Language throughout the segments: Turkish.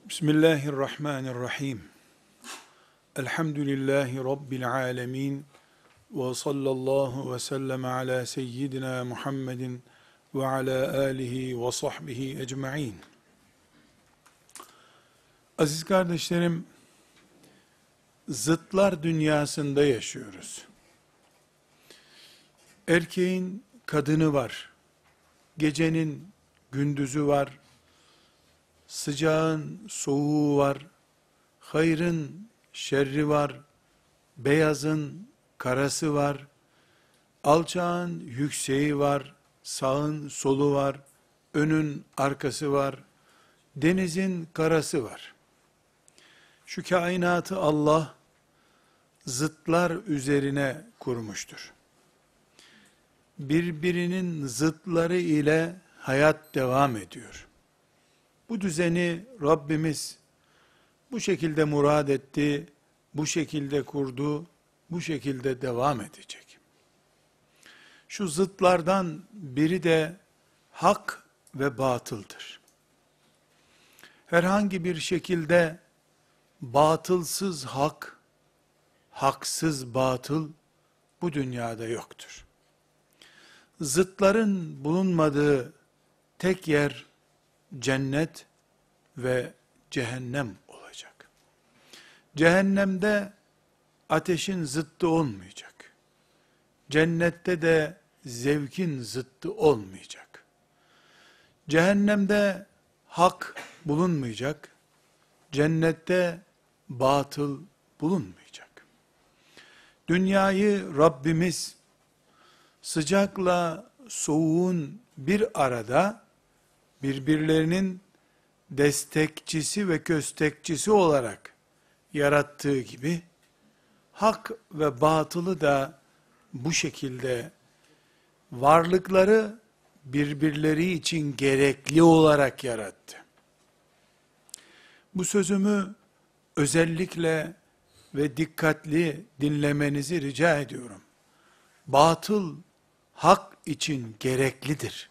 Bismillahirrahmanirrahim. Elhamdülillahi Rabbil alemin. Ve sallallahu ve sellem ala seyyidina Muhammedin ve ala alihi ve sahbihi ecma'in. Aziz kardeşlerim, zıtlar dünyasında yaşıyoruz. Erkeğin kadını var, gecenin gündüzü var, sıcağın soğuğu var, hayrın şerri var, beyazın karası var, alçağın yükseği var, sağın solu var, önün arkası var, denizin karası var. Şu kainatı Allah zıtlar üzerine kurmuştur. Birbirinin zıtları ile hayat devam ediyor. Bu düzeni Rabbimiz bu şekilde murad etti, bu şekilde kurdu, bu şekilde devam edecek. Şu zıtlardan biri de hak ve batıldır. Herhangi bir şekilde batılsız hak, haksız batıl bu dünyada yoktur. Zıtların bulunmadığı tek yer cennet ve cehennem olacak. Cehennemde ateşin zıttı olmayacak. Cennette de zevkin zıttı olmayacak. Cehennemde hak bulunmayacak. Cennette batıl bulunmayacak. Dünyayı Rabbimiz sıcakla soğuğun bir arada birbirlerinin destekçisi ve köstekçisi olarak yarattığı gibi, hak ve batılı da bu şekilde varlıkları birbirleri için gerekli olarak yarattı. Bu sözümü özellikle ve dikkatli dinlemenizi rica ediyorum. Batıl, hak için gereklidir.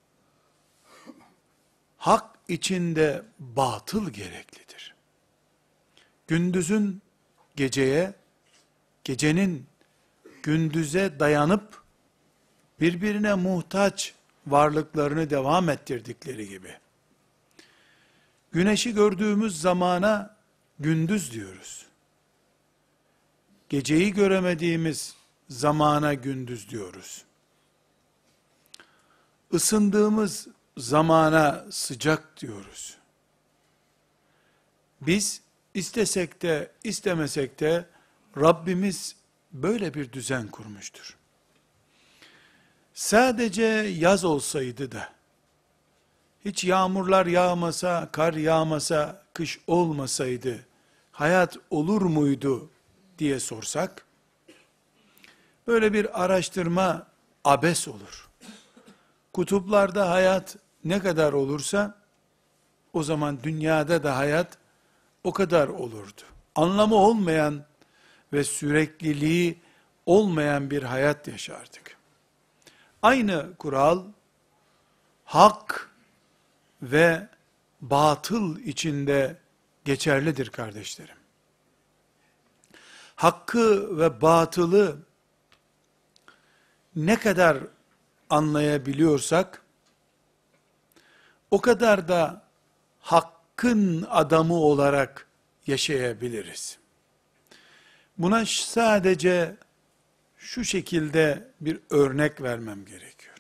Hak içinde batıl gereklidir. Gündüzün geceye, gecenin gündüze dayanıp birbirine muhtaç varlıklarını devam ettirdikleri gibi. Güneşi gördüğümüz zamana gündüz diyoruz. Geceyi göremediğimiz zamana gündüz diyoruz. Isındığımız zamana sıcak diyoruz. Biz istesek de istemesek de Rabbimiz böyle bir düzen kurmuştur. Sadece yaz olsaydı da, hiç yağmurlar yağmasa, kar yağmasa, kış olmasaydı, hayat olur muydu diye sorsak, böyle bir araştırma abes olur. Kutuplarda hayat ne kadar olursa, o zaman dünyada da hayat o kadar olurdu. Anlamı olmayan ve sürekliliği olmayan bir hayat yaşardık. Aynı kural, hak ve batıl içinde geçerlidir kardeşlerim. Hakkı ve batılı ne kadar anlayabiliyorsak, o kadar da hakkın adamı olarak yaşayabiliriz. Buna sadece şu şekilde bir örnek vermem gerekiyor.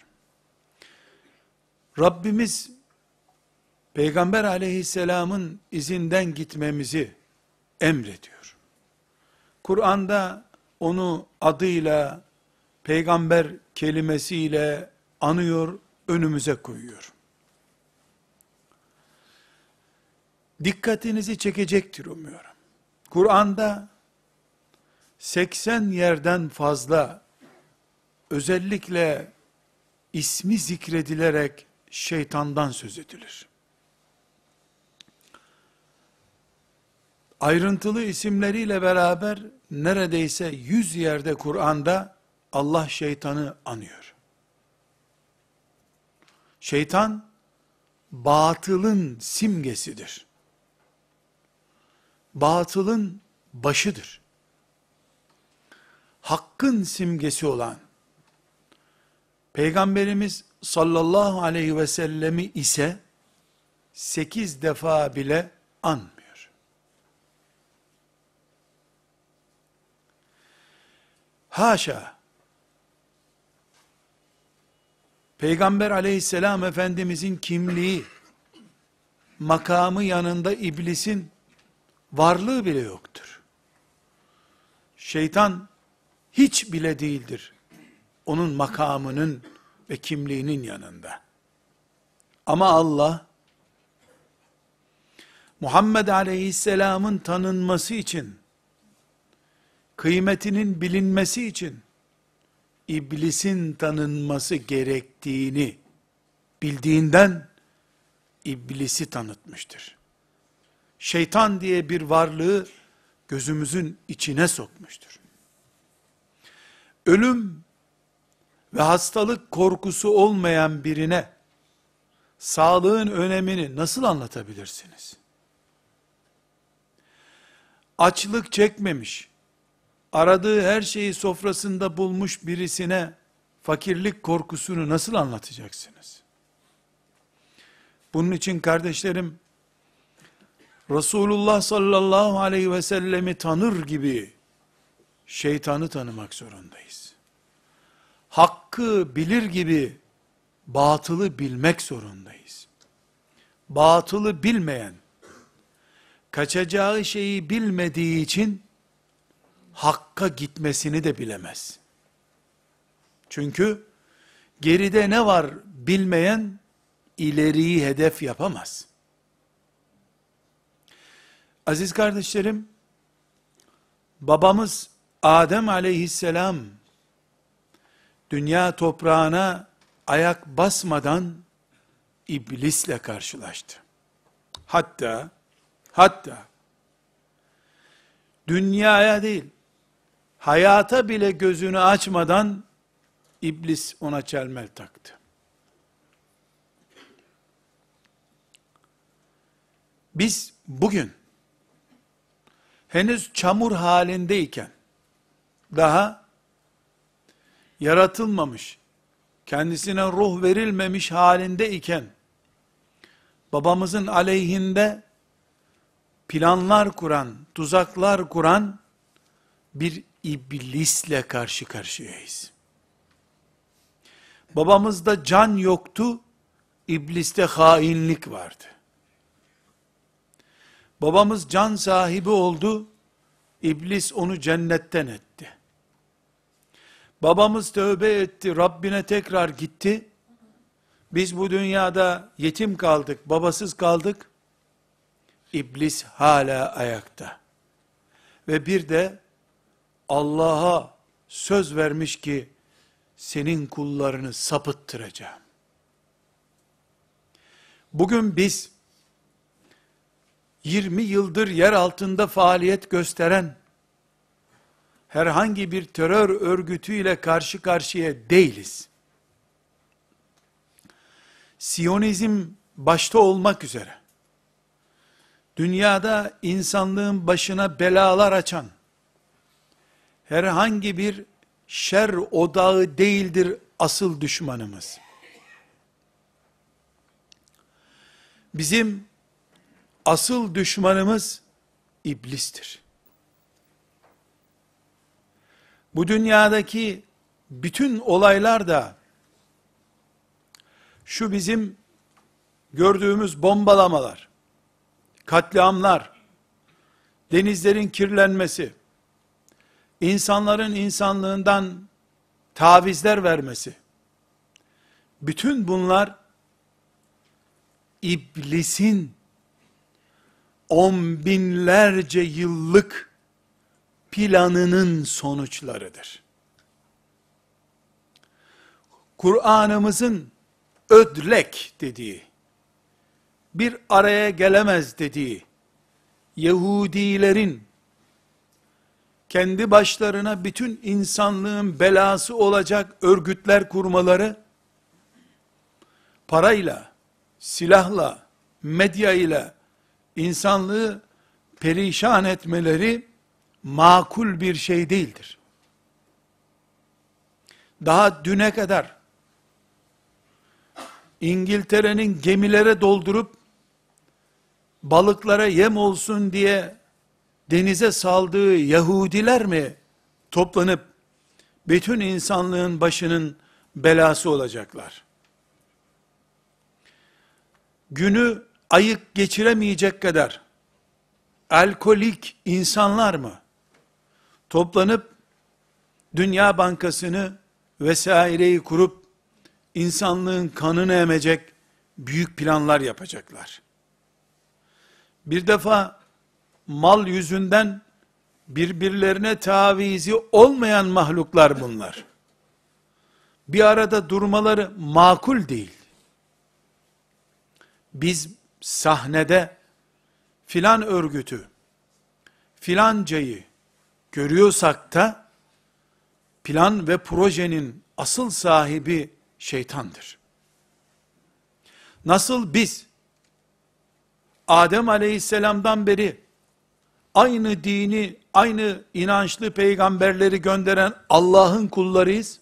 Rabbimiz, Peygamber aleyhisselamın izinden gitmemizi emrediyor. Kur'an'da onu adıyla, peygamber kelimesiyle anıyor, önümüze koyuyor. Dikkatinizi çekecektir umuyorum. Kur'an'da 80 yerden fazla özellikle ismi zikredilerek şeytandan söz edilir. Ayrıntılı isimleriyle beraber neredeyse 100 yerde Kur'an'da Allah şeytanı anıyor. Şeytan batılın simgesidir. batılın başıdır. Hakkın simgesi olan Peygamberimiz sallallahu aleyhi ve sellemi ise 8 defa bile anmıyor. Haşa! Peygamber aleyhisselam Efendimizin kimliği, makamı yanında iblisin varlığı bile yoktur. Şeytan hiç bile değildir onun makamının ve kimliğinin yanında. Ama Allah, Muhammed Aleyhisselam'ın tanınması için, kıymetinin bilinmesi için, iblisin tanınması gerektiğini bildiğinden, iblisi tanıtmıştır. Şeytan diye bir varlığı gözümüzün içine sokmuştur. Ölüm ve hastalık korkusu olmayan birine, sağlığın önemini nasıl anlatabilirsiniz? Açlık çekmemiş, aradığı her şeyi sofrasında bulmuş birisine, fakirlik korkusunu nasıl anlatacaksınız? Bunun için kardeşlerim, Resulullah sallallahu aleyhi ve sellemi tanır gibi, şeytanı tanımak zorundayız. Hakkı bilir gibi, batılı bilmek zorundayız. Batılı bilmeyen, kaçacağı şeyi bilmediği için, hakka gitmesini de bilemez. Çünkü, geride ne var bilmeyen, ileriyi hedef yapamaz. Aziz kardeşlerim, babamız Adem aleyhisselam, dünya toprağına ayak basmadan, iblisle karşılaştı. Hatta, dünyaya değil, hayata bile gözünü açmadan, iblis ona çelmel taktı. Biz bugün, henüz çamur halindeyken, daha yaratılmamış, kendisine ruh verilmemiş halindeyken, babamızın aleyhinde planlar kuran, tuzaklar kuran bir iblisle karşı karşıyayız. Babamızda can yoktu, ibliste hainlik vardı. Babamız can sahibi oldu, iblis onu cennetten etti. Babamız tövbe etti, Rabbine tekrar gitti. Biz bu dünyada yetim kaldık, babasız kaldık. İblis hala ayakta. Ve bir de Allah'a söz vermiş ki, senin kullarını sapıttıracağım. Bugün biz, 20 yıldır yer altında faaliyet gösteren, herhangi bir terör örgütüyle karşı karşıya değiliz. Siyonizm başta olmak üzere, dünyada insanlığın başına belalar açan, herhangi bir şer odağı değildir asıl düşmanımız. Bizim asıl düşmanımız iblistir. Bu dünyadaki bütün olaylar da, şu bizim gördüğümüz bombalamalar, katliamlar, denizlerin kirlenmesi, insanların insanlığından tavizler vermesi, bütün bunlar, iblisin 10 binlerce yıllık planının sonuçlarıdır. Kur'an'ımızın ödlek dediği, bir araya gelemez dediği, Yahudilerin, kendi başlarına bütün insanlığın belası olacak örgütler kurmaları, parayla, silahla, medya ile, insanlığı perişan etmeleri makul bir şey değildir. Daha düne kadar İngiltere'nin gemilere doldurup balıklara yem olsun diye denize saldığı Yahudiler mi toplanıp bütün insanlığın başının belası olacaklar? Günü ayık geçiremeyecek kadar alkolik insanlar mı toplanıp Dünya Bankası'nı vesaireyi kurup insanlığın kanını emecek büyük planlar yapacaklar? Bir defa mal yüzünden birbirlerine tavizi olmayan mahluklar bunlar. Bir arada durmaları makul değil. Biz sahnede filan örgütü, filancayı görüyorsak da plan ve projenin asıl sahibi şeytandır. Nasıl biz Adem aleyhisselamdan beri aynı dini, aynı inançlı peygamberleri gönderen Allah'ın kullarıyız.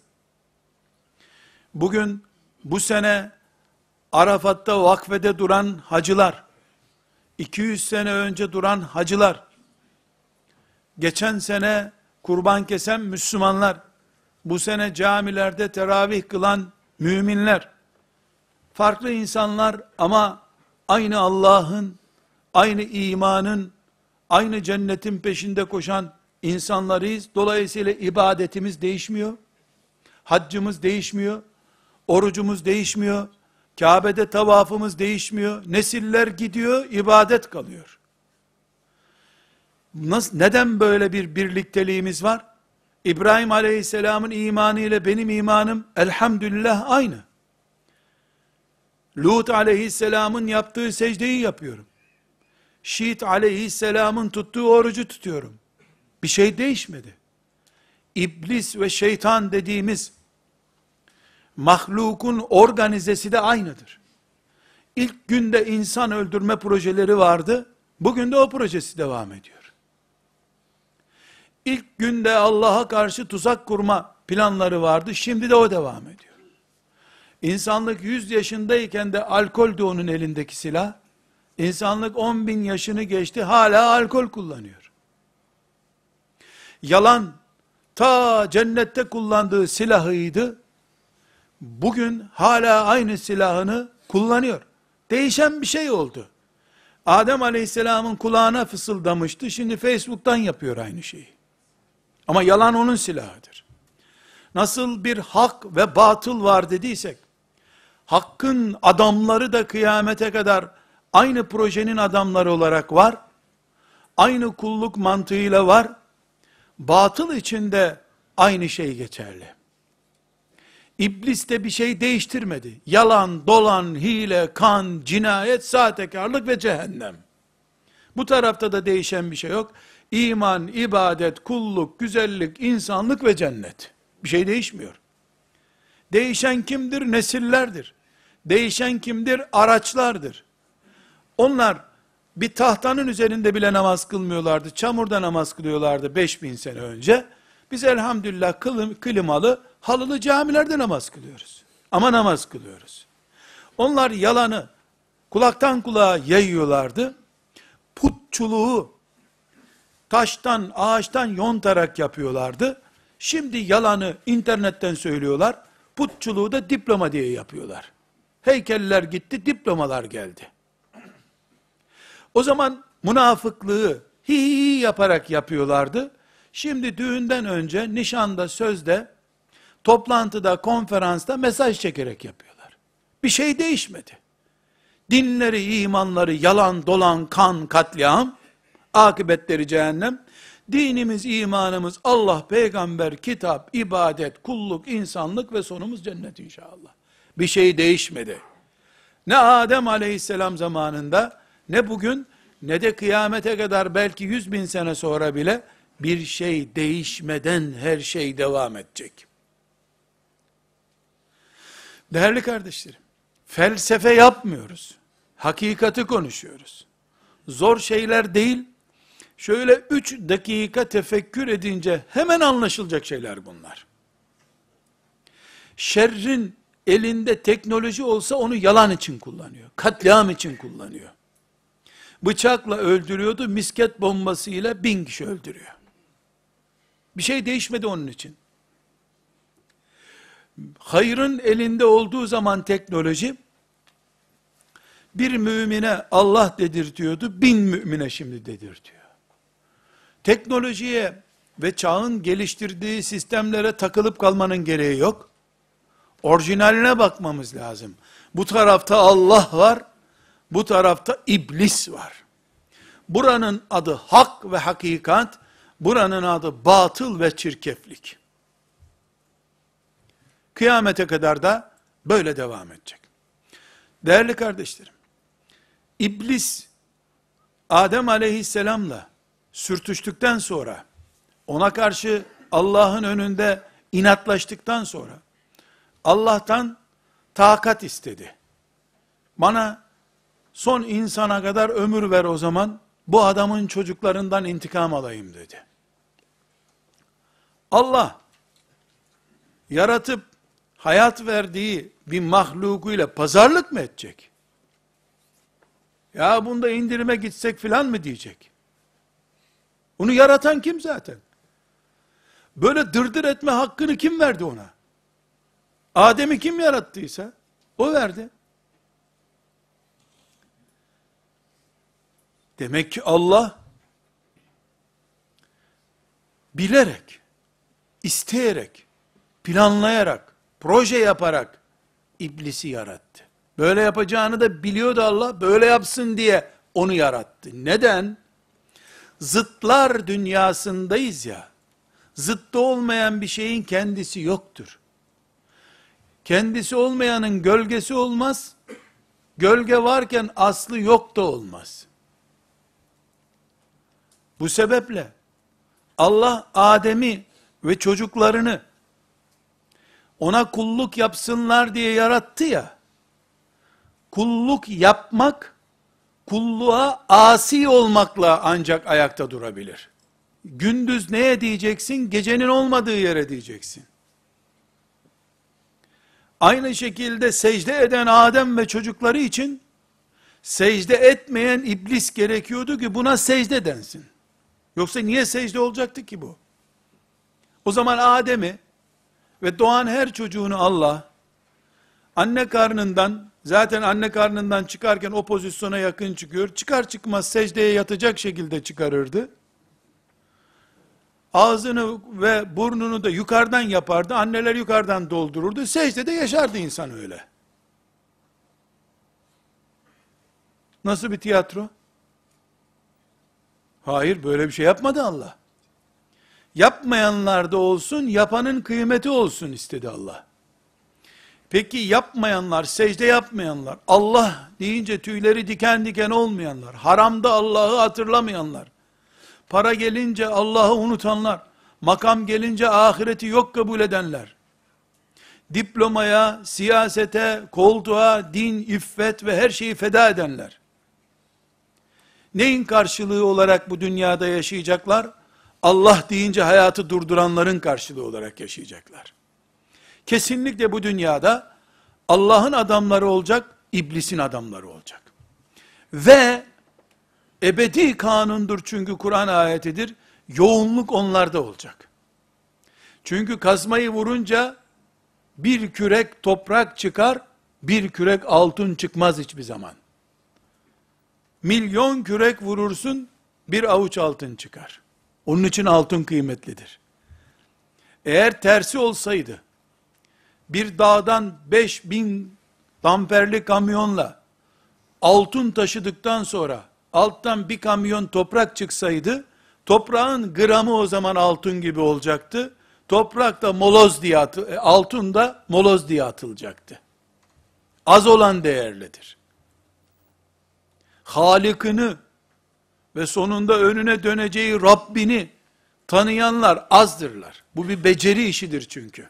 Bugün bu sene Arafat'ta vakfede duran hacılar, 200 sene önce duran hacılar, geçen sene kurban kesen Müslümanlar, bu sene camilerde teravih kılan müminler, farklı insanlar ama aynı Allah'ın, aynı imanın, aynı cennetin peşinde koşan insanlarıyız. Dolayısıyla ibadetimiz değişmiyor, haccımız değişmiyor, orucumuz değişmiyor, Kabe'de tavafımız değişmiyor, nesiller gidiyor, ibadet kalıyor. Neden böyle bir birlikteliğimiz var? İbrahim aleyhisselamın imanı ile benim imanım elhamdülillah aynı. Lut aleyhisselamın yaptığı secdeyi yapıyorum. Şiit aleyhisselamın tuttuğu orucu tutuyorum. Bir şey değişmedi. İblis ve şeytan dediğimiz mahlukun organizesi de aynıdır. İlk günde insan öldürme projeleri vardı. Bugün de o projesi devam ediyor. İlk günde Allah'a karşı tuzak kurma planları vardı. Şimdi de o devam ediyor. İnsanlık 100 yaşındayken de alkoldü onun elindeki silah. İnsanlık 10 bin yaşını geçti, hala alkol kullanıyor. Yalan, ta cennette kullandığı silahıydı. Bugün hala aynı silahını kullanıyor. Değişen bir şey oldu. Adem aleyhisselamın kulağına fısıldamıştı, şimdi Facebook'tan yapıyor aynı şeyi. Ama yalan onun silahıdır. Nasıl bir hak ve batıl var dediysek, hakkın adamları da kıyamete kadar aynı projenin adamları olarak var, aynı kulluk mantığıyla var, batıl içinde aynı şey geçerli. İblis de bir şey değiştirmedi. Yalan, dolan, hile, kan, cinayet, sahtekarlık ve cehennem. Bu tarafta da değişen bir şey yok. İman, ibadet, kulluk, güzellik, insanlık ve cennet. Bir şey değişmiyor. Değişen kimdir? Nesillerdir. Değişen kimdir? Araçlardır. Onlar bir tahtanın üzerinde bile namaz kılmıyorlardı. Çamurda namaz kılıyorlardı 5000 sene önce. Biz elhamdülillah klimalı, halılı camilerde namaz kılıyoruz. Ama namaz kılıyoruz. Onlar yalanı kulaktan kulağa yayıyorlardı. Putçuluğu taştan, ağaçtan yontarak yapıyorlardı. Şimdi yalanı internetten söylüyorlar. Putçuluğu da diploma diye yapıyorlar. Heykeller gitti, diplomalar geldi. O zaman münafıklığı hi yaparak yapıyorlardı. Şimdi düğünden önce, nişanda, sözde, toplantıda, konferansta mesaj çekerek yapıyorlar. Bir şey değişmedi. Dinleri, imanları, yalan, dolan, kan, katliam, akıbetleri cehennem. Dinimiz, imanımız, Allah, peygamber, kitap, ibadet, kulluk, insanlık ve sonumuz cennet inşallah. Bir şey değişmedi. Ne Adem aleyhisselam zamanında, ne bugün, ne de kıyamete kadar belki 100.000 sene sonra bile bir şey değişmeden her şey devam edecek. Değerli kardeşlerim, felsefe yapmıyoruz. Hakikati konuşuyoruz. Zor şeyler değil, Şöyle 3 dakika tefekkür edince hemen anlaşılacak şeyler bunlar. Şerrin elinde teknoloji olsa onu yalan için kullanıyor. Katliam için kullanıyor. Bıçakla öldürüyordu, misket bombasıyla 1000 kişi öldürüyor. Bir şey değişmedi onun için. Hayrın elinde olduğu zaman teknoloji, bir mümine Allah dedirtiyordu, 1000 mümine şimdi dedirtiyor. Teknolojiye ve çağın geliştirdiği sistemlere takılıp kalmanın gereği yok. Orijinaline bakmamız lazım. Bu tarafta Allah var, bu tarafta iblis var. Buranın adı hak ve hakikat, buranın adı batıl ve çirkeflik. Kıyamete kadar da böyle devam edecek. Değerli kardeşlerim, İblis, Adem aleyhisselamla sürtüştükten sonra, ona karşı Allah'ın önünde inatlaştıktan sonra, Allah'tan takat istedi. Bana son insana kadar ömür ver o zaman, bu adamın çocuklarından intikam alayım dedi. Allah, yaratıp hayat verdiği bir mahlukuyla pazarlık mı edecek? Ya bunda indirime gitsek filan mı diyecek? Onu yaratan kim zaten? Böyle dırdır etme hakkını kim verdi ona? Adem'i kim yarattıysa o verdi. Demek ki Allah bilerek, isteyerek, planlayarak, proje yaparak iblisi yarattı. Böyle yapacağını da biliyordu Allah, böyle yapsın diye onu yarattı. Neden? Zıtlar dünyasındayız ya, zıttı olmayan bir şeyin kendisi yoktur. Kendisi olmayanın gölgesi olmaz, gölge varken aslı yok da olmaz. Bu sebeple Allah Adem'i ve çocuklarını ona kulluk yapsınlar diye yarattı ya, kulluk yapmak, kulluğa asi olmakla ancak ayakta durabilir. Gündüz neye diyeceksin? Gecenin olmadığı yere diyeceksin. Aynı şekilde secde eden Adem ve çocukları için, secde etmeyen iblis gerekiyordu ki buna secde densin. Yoksa niye secde olacaktı ki bu? O zaman Adem'i ve doğan her çocuğunu Allah, anne karnından, zaten anne karnından çıkarken o pozisyona yakın çıkıyor, çıkar çıkmaz secdeye yatacak şekilde çıkarırdı. Ağzını ve burnunu da yukarıdan yapardı, anneler yukarıdan doldururdu, secdede yaşardı insan öyle. Nasıl bir tiyatro? Hayır, böyle bir şey yapmadı Allah. Yapmayanlar da olsun, yapanın kıymeti olsun istedi Allah. Peki yapmayanlar, secde yapmayanlar, Allah deyince tüyleri diken diken olmayanlar, haramda Allah'ı hatırlamayanlar, para gelince Allah'ı unutanlar, makam gelince ahireti yok kabul edenler, diplomaya, siyasete, koltuğa, din, iffet ve her şeyi feda edenler, neyin karşılığı olarak bu dünyada yaşayacaklar? Allah deyince hayatı durduranların karşılığı olarak yaşayacaklar. Kesinlikle bu dünyada Allah'ın adamları olacak, iblisin adamları olacak. Ve ebedi kanundur çünkü Kur'an ayetidir, yoğunluk onlarda olacak. Çünkü kazmayı vurunca bir kürek toprak çıkar, bir kürek altın çıkmaz hiçbir zaman. Milyon kürek vurursun, bir avuç altın çıkar. Onun için altın kıymetlidir. Eğer tersi olsaydı, bir dağdan 5000 damperli kamyonla altın taşıdıktan sonra alttan bir kamyon toprak çıksaydı, toprağın gramı o zaman altın gibi olacaktı. Toprak da moloz diye altın da moloz diye atılacaktı. Az olan değerlidir. Halık'ını ve sonunda önüne döneceği Rabbini tanıyanlar azdırlar. Bu bir beceri işidir çünkü.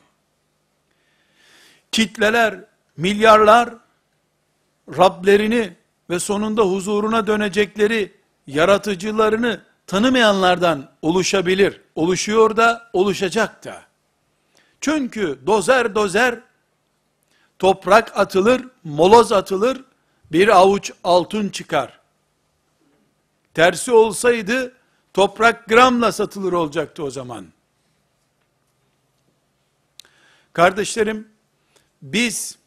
Kitleler, milyarlar, Rablerini ve sonunda huzuruna dönecekleri yaratıcılarını tanımayanlardan oluşabilir. Oluşuyor da, oluşacak da. Çünkü dozer dozer toprak atılır, moloz atılır, bir avuç altın çıkar. Tersi olsaydı toprak gramla satılır olacaktı o zaman. Kardeşlerim, biz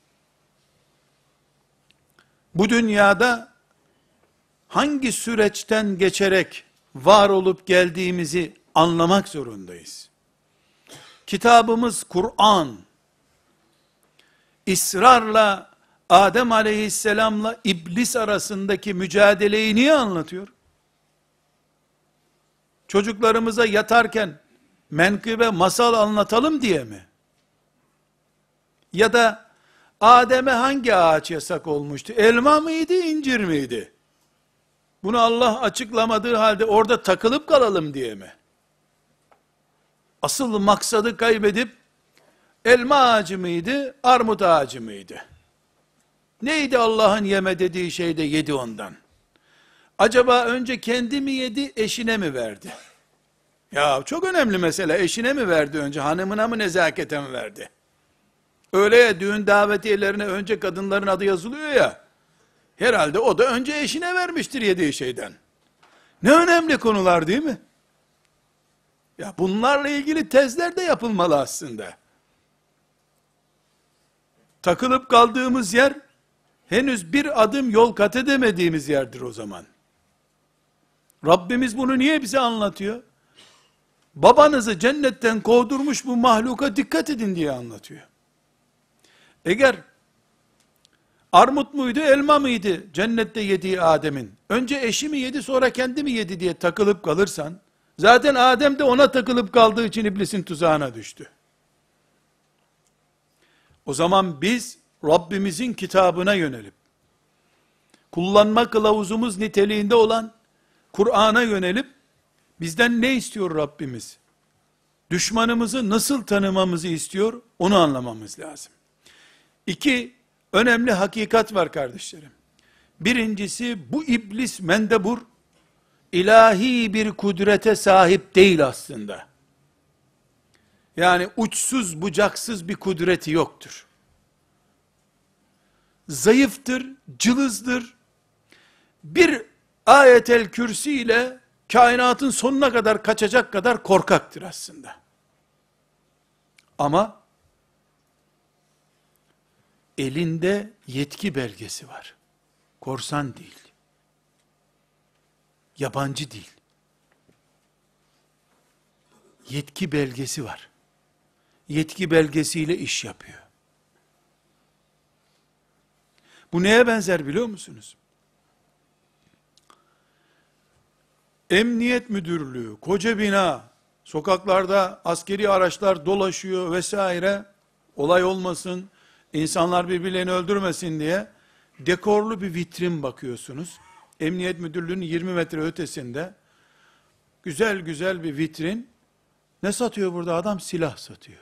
bu dünyada hangi süreçten geçerek var olup geldiğimizi anlamak zorundayız. Kitabımız Kur'an, ısrarla Adem aleyhisselamla iblis arasındaki mücadeleyi niye anlatıyor? Çocuklarımıza yatarken menkıbe masal anlatalım diye mi? Ya da Adem'e hangi ağaç yasak olmuştu? Elma mıydı, incir miydi? Bunu Allah açıklamadığı halde orada takılıp kalalım diye mi? Asıl maksadı kaybedip elma ağacı mıydı, armut ağacı mıydı? Neydi Allah'ın yeme dediği şey de yedi ondan? Acaba önce kendi mi yedi, eşine mi verdi? Ya çok önemli mesele, eşine mi verdi önce, hanımına mı, nezakete mi verdi? Öyle ya, düğün davetiyelerine önce kadınların adı yazılıyor ya, herhalde o da önce eşine vermiştir yediği şeyden. Ne önemli konular değil mi? Ya bunlarla ilgili tezler de yapılmalı aslında. Takılıp kaldığımız yer, henüz bir adım yol kat edemediğimiz yerdir o zaman. Rabbimiz bunu niye bize anlatıyor? Babanızı cennetten kovdurmuş bu mahluka dikkat edin diye anlatıyor. Eğer armut muydu, elma mıydı cennette yediği Adem'in? Önce eşi mi yedi, sonra kendi mi yedi diye takılıp kalırsan, zaten Adem de ona takılıp kaldığı için iblisin tuzağına düştü. O zaman biz Rabbimizin kitabına yönelip, kullanma kılavuzumuz niteliğinde olan Kur'an'a yönelip, bizden ne istiyor Rabbimiz? Düşmanımızı nasıl tanımamızı istiyor? Onu anlamamız lazım. İki önemli hakikat var kardeşlerim. Birincisi, bu iblis mendebur, ilahi bir kudrete sahip değil aslında. Yani uçsuz bucaksız bir kudreti yoktur. Zayıftır, cılızdır. Bir ayetel kürsi ile kainatın sonuna kadar kaçacak kadar korkaktır aslında. Ama elinde yetki belgesi var. Korsan değil. Yabancı değil. Yetki belgesi var. Yetki belgesiyle iş yapıyor. Bu neye benzer biliyor musunuz? Emniyet müdürlüğü, koca bina, sokaklarda askeri araçlar dolaşıyor vesaire, olay olmasın, insanlar birbirlerini öldürmesin diye, dekorlu bir vitrin bakıyorsunuz. Emniyet müdürlüğünün 20 metre ötesinde, güzel güzel bir vitrin, ne satıyor burada adam? Silah satıyor.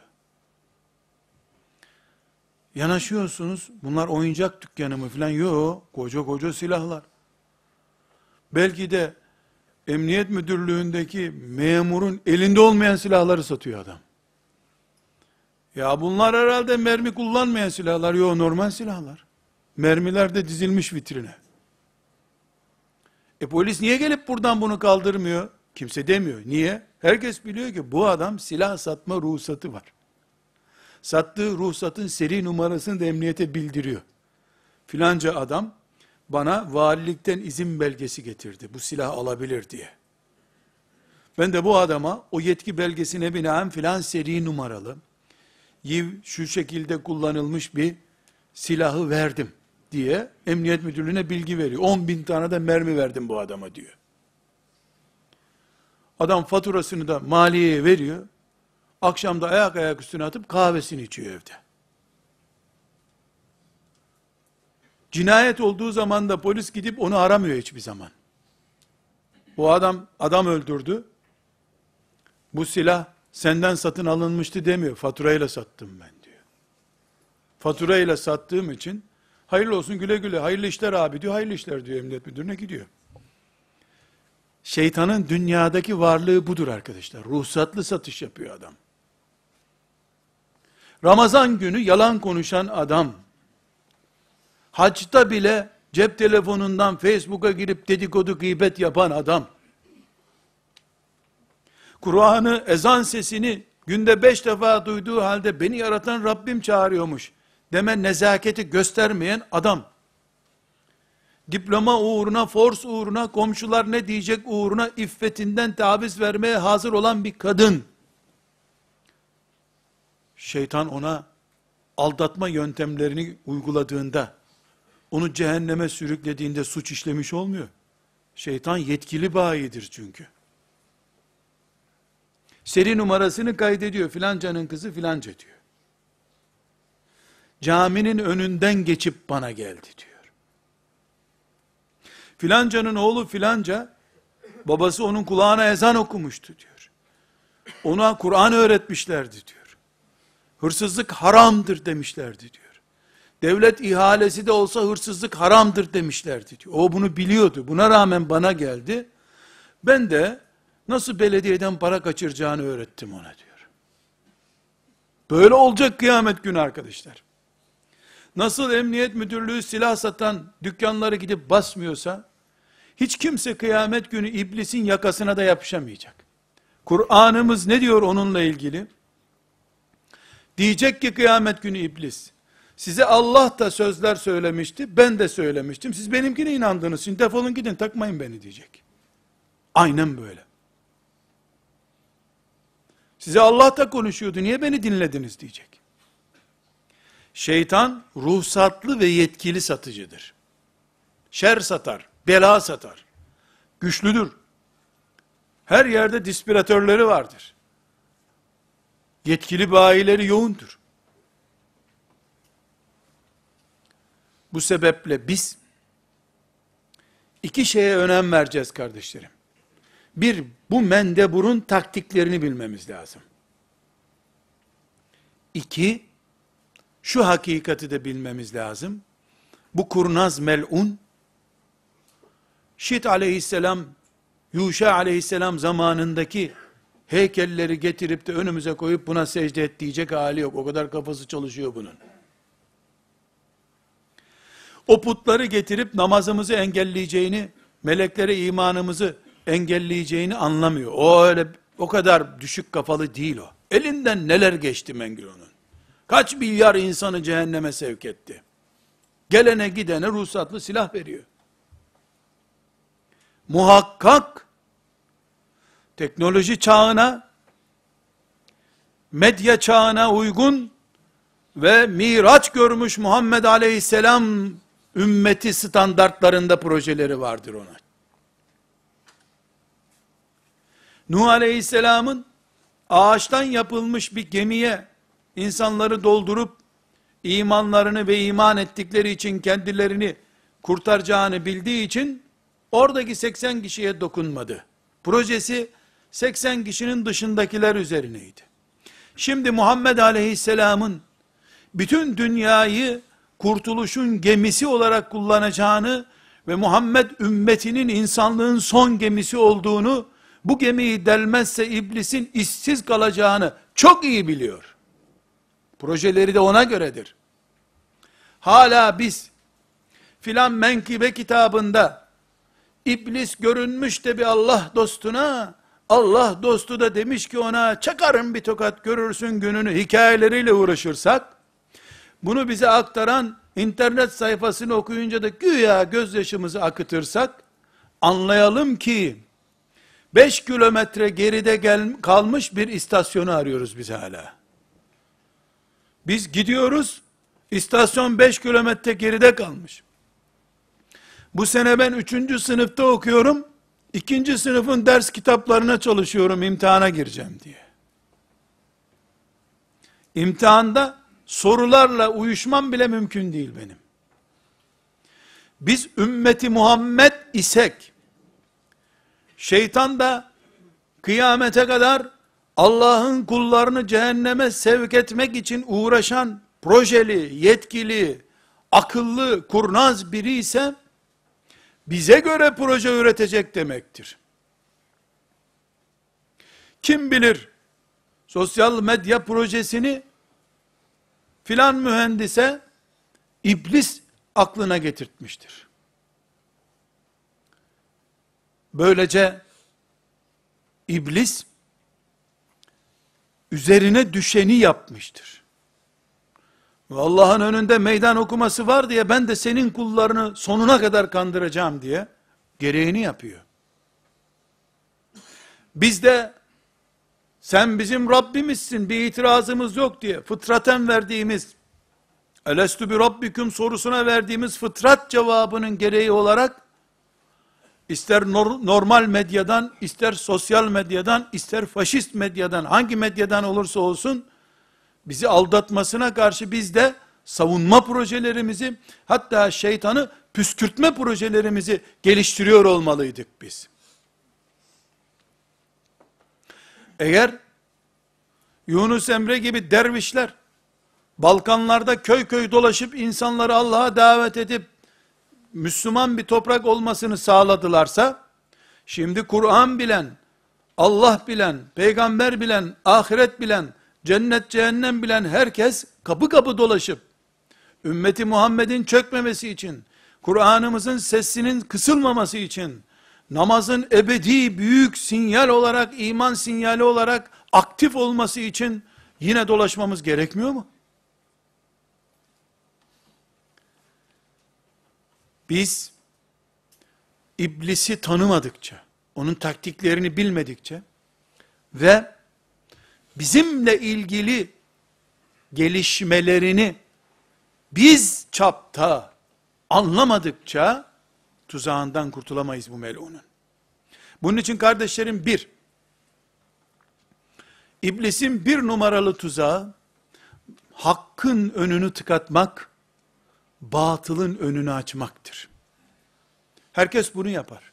Yanaşıyorsunuz, bunlar oyuncak dükkanı mı falan? Yok, koca koca silahlar. Belki de emniyet müdürlüğündeki memurun elinde olmayan silahları satıyor adam. Ya bunlar herhalde mermi kullanmayan silahlar. Yok, normal silahlar. Mermiler de dizilmiş vitrine. Polis niye gelip buradan bunu kaldırmıyor? Kimse demiyor. Niye? Herkes biliyor ki bu adam silah satma ruhsatı var. Sattığı ruhsatın seri numarasını da emniyete bildiriyor. Filanca adam bana valilikten izin belgesi getirdi. Bu silah alabilir diye. Ben de bu adama o yetki belgesine binaen filan seri numaralı, şu şekilde kullanılmış bir silahı verdim diye emniyet müdürlüğüne bilgi veriyor. 10.000 tane de mermi verdim bu adama diyor. Adam faturasını da maliyeye veriyor. Akşamda ayak üstüne atıp kahvesini içiyor evde. Cinayet olduğu zaman da polis gidip onu aramıyor hiçbir zaman. O adam öldürdü. Bu silah senden satın alınmıştı demiyor. Faturayla sattım ben diyor. Faturayla sattığım için hayırlı olsun, güle güle, hayırlı işler abi diyor. Hayırlı işler diyor, emniyet müdürüne gidiyor. Şeytanın dünyadaki varlığı budur arkadaşlar. Ruhsatlı satış yapıyor adam. Ramazan günü yalan konuşan adam, hacda bile cep telefonundan Facebook'a girip dedikodu gıybet yapan adam, Kur'an'ı, ezan sesini günde 5 defa duyduğu halde beni yaratan Rabbim çağırıyormuş deme nezaketi göstermeyen adam, diploma uğruna, fors uğruna, komşular ne diyecek uğruna iffetinden taviz vermeye hazır olan bir kadın, şeytan ona aldatma yöntemlerini uyguladığında, onu cehenneme sürüklediğinde suç işlemiş olmuyor. Şeytan yetkili bayidir çünkü. Seri numarasını kaydediyor, filancanın kızı filanca diyor. Caminin önünden geçip bana geldi diyor. Filancanın oğlu filanca, babası onun kulağına ezan okumuştu diyor. Ona Kur'an öğretmişlerdi diyor. Hırsızlık haramdır demişlerdi diyor. Devlet ihalesi de olsa hırsızlık haramdır demişlerdi diyor. O bunu biliyordu. Buna rağmen bana geldi. Ben de nasıl belediyeden para kaçıracağını öğrettim ona diyor. Böyle olacak kıyamet günü arkadaşlar. Nasıl emniyet müdürlüğü silah satan dükkanları gidip basmıyorsa, hiç kimse kıyamet günü iblisin yakasına da yapışamayacak. Kur'an'ımız ne diyor onunla ilgili? Diyecek ki kıyamet günü iblis, size Allah da sözler söylemişti, ben de söylemiştim, siz benimkine inandınız, şimdi defolun gidin, takmayın beni diyecek. Aynen böyle. Size Allah da konuşuyordu, niye beni dinlediniz diyecek. Şeytan ruhsatlı ve yetkili satıcıdır. Şer satar, bela satar. Güçlüdür. Her yerde dispiratörleri vardır. Yetkili bayileri yoğundur. Bu sebeple biz iki şeye önem vereceğiz kardeşlerim. Bir, bu mendeburun taktiklerini bilmemiz lazım. İki, şu hakikati de bilmemiz lazım. Bu kurnaz mel'un, Şit aleyhisselam, Yuşa aleyhisselam zamanındaki heykelleri getirip de önümüze koyup buna secde et diyecek hali yok. O kadar kafası çalışıyor bunun. O putları getirip namazımızı engelleyeceğini, meleklere imanımızı engelleyeceğini anlamıyor. O öyle, o kadar düşük kafalı değil o. Elinden neler geçti Mengül onun. Kaç milyar insanı cehenneme sevk etti. Gelene gidene ruhsatlı silah veriyor. Muhakkak teknoloji çağına, medya çağına uygun ve miraç görmüş Muhammed Aleyhisselam ümmeti standartlarında projeleri vardır ona. Nuh Aleyhisselam'ın ağaçtan yapılmış bir gemiye insanları doldurup imanlarını ve iman ettikleri için kendilerini kurtaracağını bildiği için oradaki 80 kişiye dokunmadı. Projesi 80 kişinin dışındakiler üzerineydi. Şimdi Muhammed Aleyhisselam'ın bütün dünyayı kurtuluşun gemisi olarak kullanacağını ve Muhammed ümmetinin insanlığın son gemisi olduğunu, bu gemiyi delmezse iblisin işsiz kalacağını çok iyi biliyor. Projeleri de ona göredir. Hala biz filan menkıbe kitabında iblis görünmüş de bir Allah dostuna, Allah dostu da demiş ki ona çakarım bir tokat görürsün gününü hikayeleriyle uğraşırsak, bunu bize aktaran internet sayfasını okuyunca da güya gözyaşımızı akıtırsak, anlayalım ki 5 kilometre geride kalmış bir istasyonu arıyoruz biz hala. Biz gidiyoruz, istasyon 5 kilometre geride kalmış. Bu sene ben 3. sınıfta okuyorum, 2. sınıfın ders kitaplarına çalışıyorum, imtihana gireceğim diye. İmtihanda sorularla uyuşmam bile mümkün değil benim. Biz ümmeti Muhammed isek, şeytan da kıyamete kadar Allah'ın kullarını cehenneme sevk etmek için uğraşan, projeli, yetkili, akıllı, kurnaz biri ise, bize göre proje üretecek demektir. Kim bilir sosyal medya projesini filan mühendise iblis aklına getirtmiştir. Böylece iblis üzerine düşeni yapmıştır. Ve Allah'ın önünde meydan okuması var diye ben de senin kullarını sonuna kadar kandıracağım diye gereğini yapıyor. Biz de sen bizim Rabbimizsin, bir itirazımız yok diye fıtraten verdiğimiz, elestü bi rabbikum sorusuna verdiğimiz fıtrat cevabının gereği olarak ister normal medyadan, ister sosyal medyadan, ister faşist medyadan, hangi medyadan olursa olsun bizi aldatmasına karşı biz de savunma projelerimizi, hatta şeytanı püskürtme projelerimizi geliştiriyor olmalıydık biz. Eğer Yunus Emre gibi dervişler Balkanlarda köy köy dolaşıp insanları Allah'a davet edip Müslüman bir toprak olmasını sağladılarsa, şimdi Kur'an bilen, Allah bilen, peygamber bilen, ahiret bilen, cennet cehennem bilen herkes kapı kapı dolaşıp ümmeti Muhammed'in çökmemesi için, Kur'an'ımızın sesinin kısılmaması için, namazın ebedi büyük sinyal olarak, iman sinyali olarak aktif olması için yine dolaşmamız gerekmiyor mu? Biz iblisi tanımadıkça, onun taktiklerini bilmedikçe ve bizimle ilgili gelişmelerini biz çapta anlamadıkça tuzağından kurtulamayız bu melunun. Bunun için kardeşlerim, iblisin bir numaralı tuzağı, hakkın önünü tıkatmak, batılın önünü açmaktır. Herkes bunu yapar.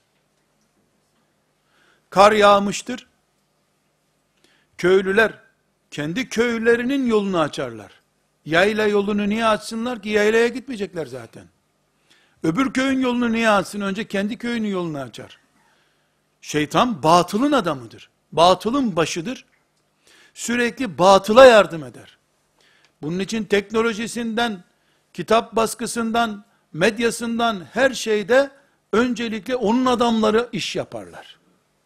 Kar yağmıştır. Köylüler kendi köylerinin yolunu açarlar. Yayla yolunu niye açsınlar ki? Yaylaya gitmeyecekler zaten. Öbür köyün yolunu niye açsın? Önce kendi köyünün yolunu açar. Şeytan batılın adamıdır. Batılın başıdır. Sürekli batıla yardım eder. Bunun için teknolojisinden, kitap baskısından, medyasından, her şeyde öncelikle onun adamları iş yaparlar.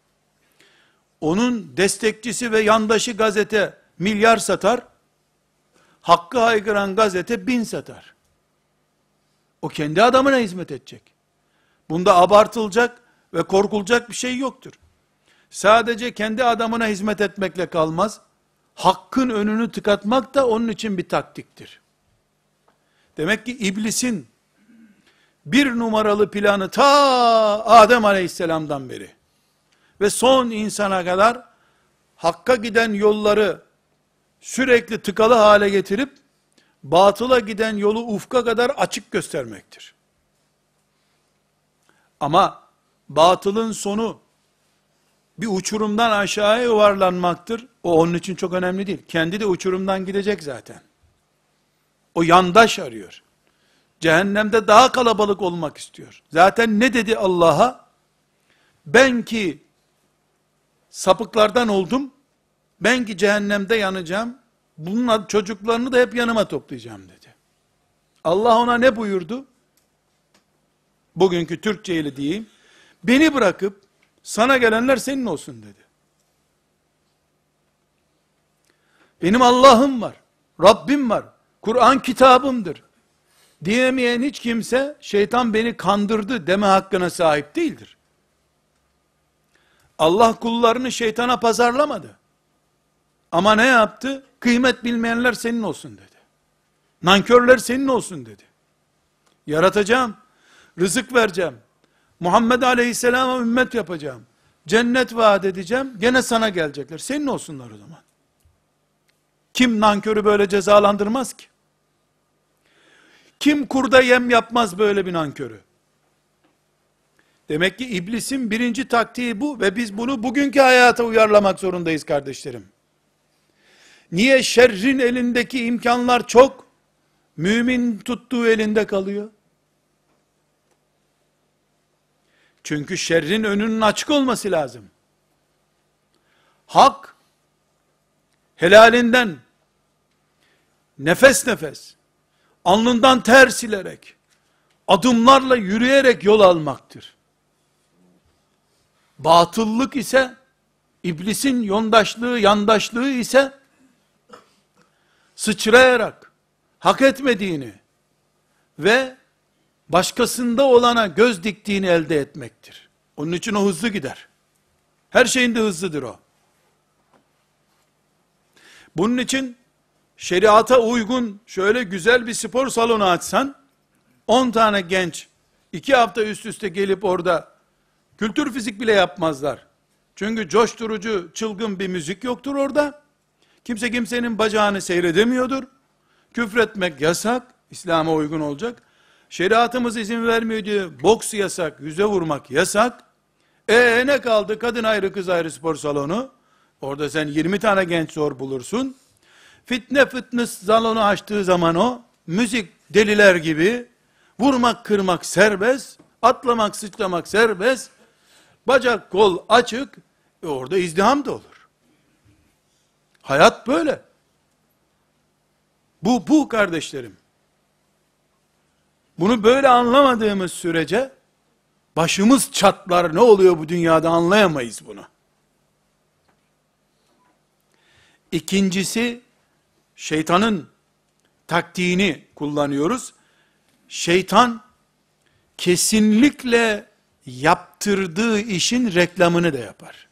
Onun destekçisi ve yandaşı gazete milyar satar, hakkı haykıran gazete 1000 satar. O kendi adamına hizmet edecek. Bunda abartılacak ve korkulacak bir şey yoktur. Sadece kendi adamına hizmet etmekle kalmaz, hakkın önünü tıkatmak da onun için bir taktiktir. Demek ki iblisin bir numaralı planı ta Adem Aleyhisselam'dan beri ve son insana kadar hakka giden yolları sürekli tıkalı hale getirip batıla giden yolu ufka kadar açık göstermektir. Ama batılın sonu bir uçurumdan aşağıya yuvarlanmaktır. O onun için çok önemli değil. Kendi de uçurumdan gidecek zaten. O yandaş arıyor. Cehennemde daha kalabalık olmak istiyor. Zaten ne dedi Allah'a? Ben ki sapıklardan oldum, ben ki cehennemde yanacağım, bunun çocuklarını da hep yanıma toplayacağım dedi. Allah ona ne buyurdu? Bugünkü Türkçe ile diyeyim, beni bırakıp sana gelenler senin olsun dedi. Benim Allah'ım var, Rabbim var, Kur'an kitabımdır diyemeyen hiç kimse, şeytan beni kandırdı deme hakkına sahip değildir. Allah kullarını şeytana pazarlamadı. Ama ne yaptı? Kıymet bilmeyenler senin olsun dedi. Nankörler senin olsun dedi. Yaratacağım, rızık vereceğim, Muhammed Aleyhisselam'a ümmet yapacağım, cennet vaat edeceğim, gene sana gelecekler. Senin olsunlar o zaman. Kim nankörü böyle cezalandırmaz ki? Kim kurda yem yapmaz böyle bir nankörü? Demek ki iblisin birinci taktiği bu ve biz bunu bugünkü hayata uyarlamak zorundayız kardeşlerim. Niye şerrin elindeki imkanlar çok, mümin tuttuğu elinde kalıyor? Çünkü şerrin önünün açık olması lazım. hak, helalinden, nefes nefes, alnından ter silerek, adımlarla yürüyerek yol almaktır. Batıllık ise, iblisin yondaşlığı, yandaşlığı ise, sıçrayarak, hak etmediğini ve başkasında olana göz diktiğini elde etmektir. Onun için o hızlı gider. Her şeyinde hızlıdır o. Bunun için şeriata uygun şöyle güzel bir spor salonu açsan, 10 tane genç 2 hafta üst üste gelip orada kültür fizik bile yapmazlar. Çünkü coşturucu, çılgın bir müzik yoktur orada. Kimse kimsenin bacağını seyredemiyordur. Küfretmek yasak, İslam'a uygun olacak. Şeriatımız izin vermiyor diye boks yasak, yüze vurmak yasak. Ne kaldı? Kadın ayrı, kız ayrı spor salonu. Orada sen 20 tane genç zor bulursun. Fitne fitness salonu açtığı zaman o, müzik deliler gibi, vurmak kırmak serbest, atlamak sıçramak serbest, bacak kol açık, orada izdiham da olur. Hayat böyle. Bu kardeşlerim. Bunu böyle anlamadığımız sürece, başımız çatlar, ne oluyor bu dünyada anlayamayız bunu. İkincisi, şeytanın taktiğini kullanıyoruz. Şeytan, kesinlikle yaptırdığı işin reklamını da yapar.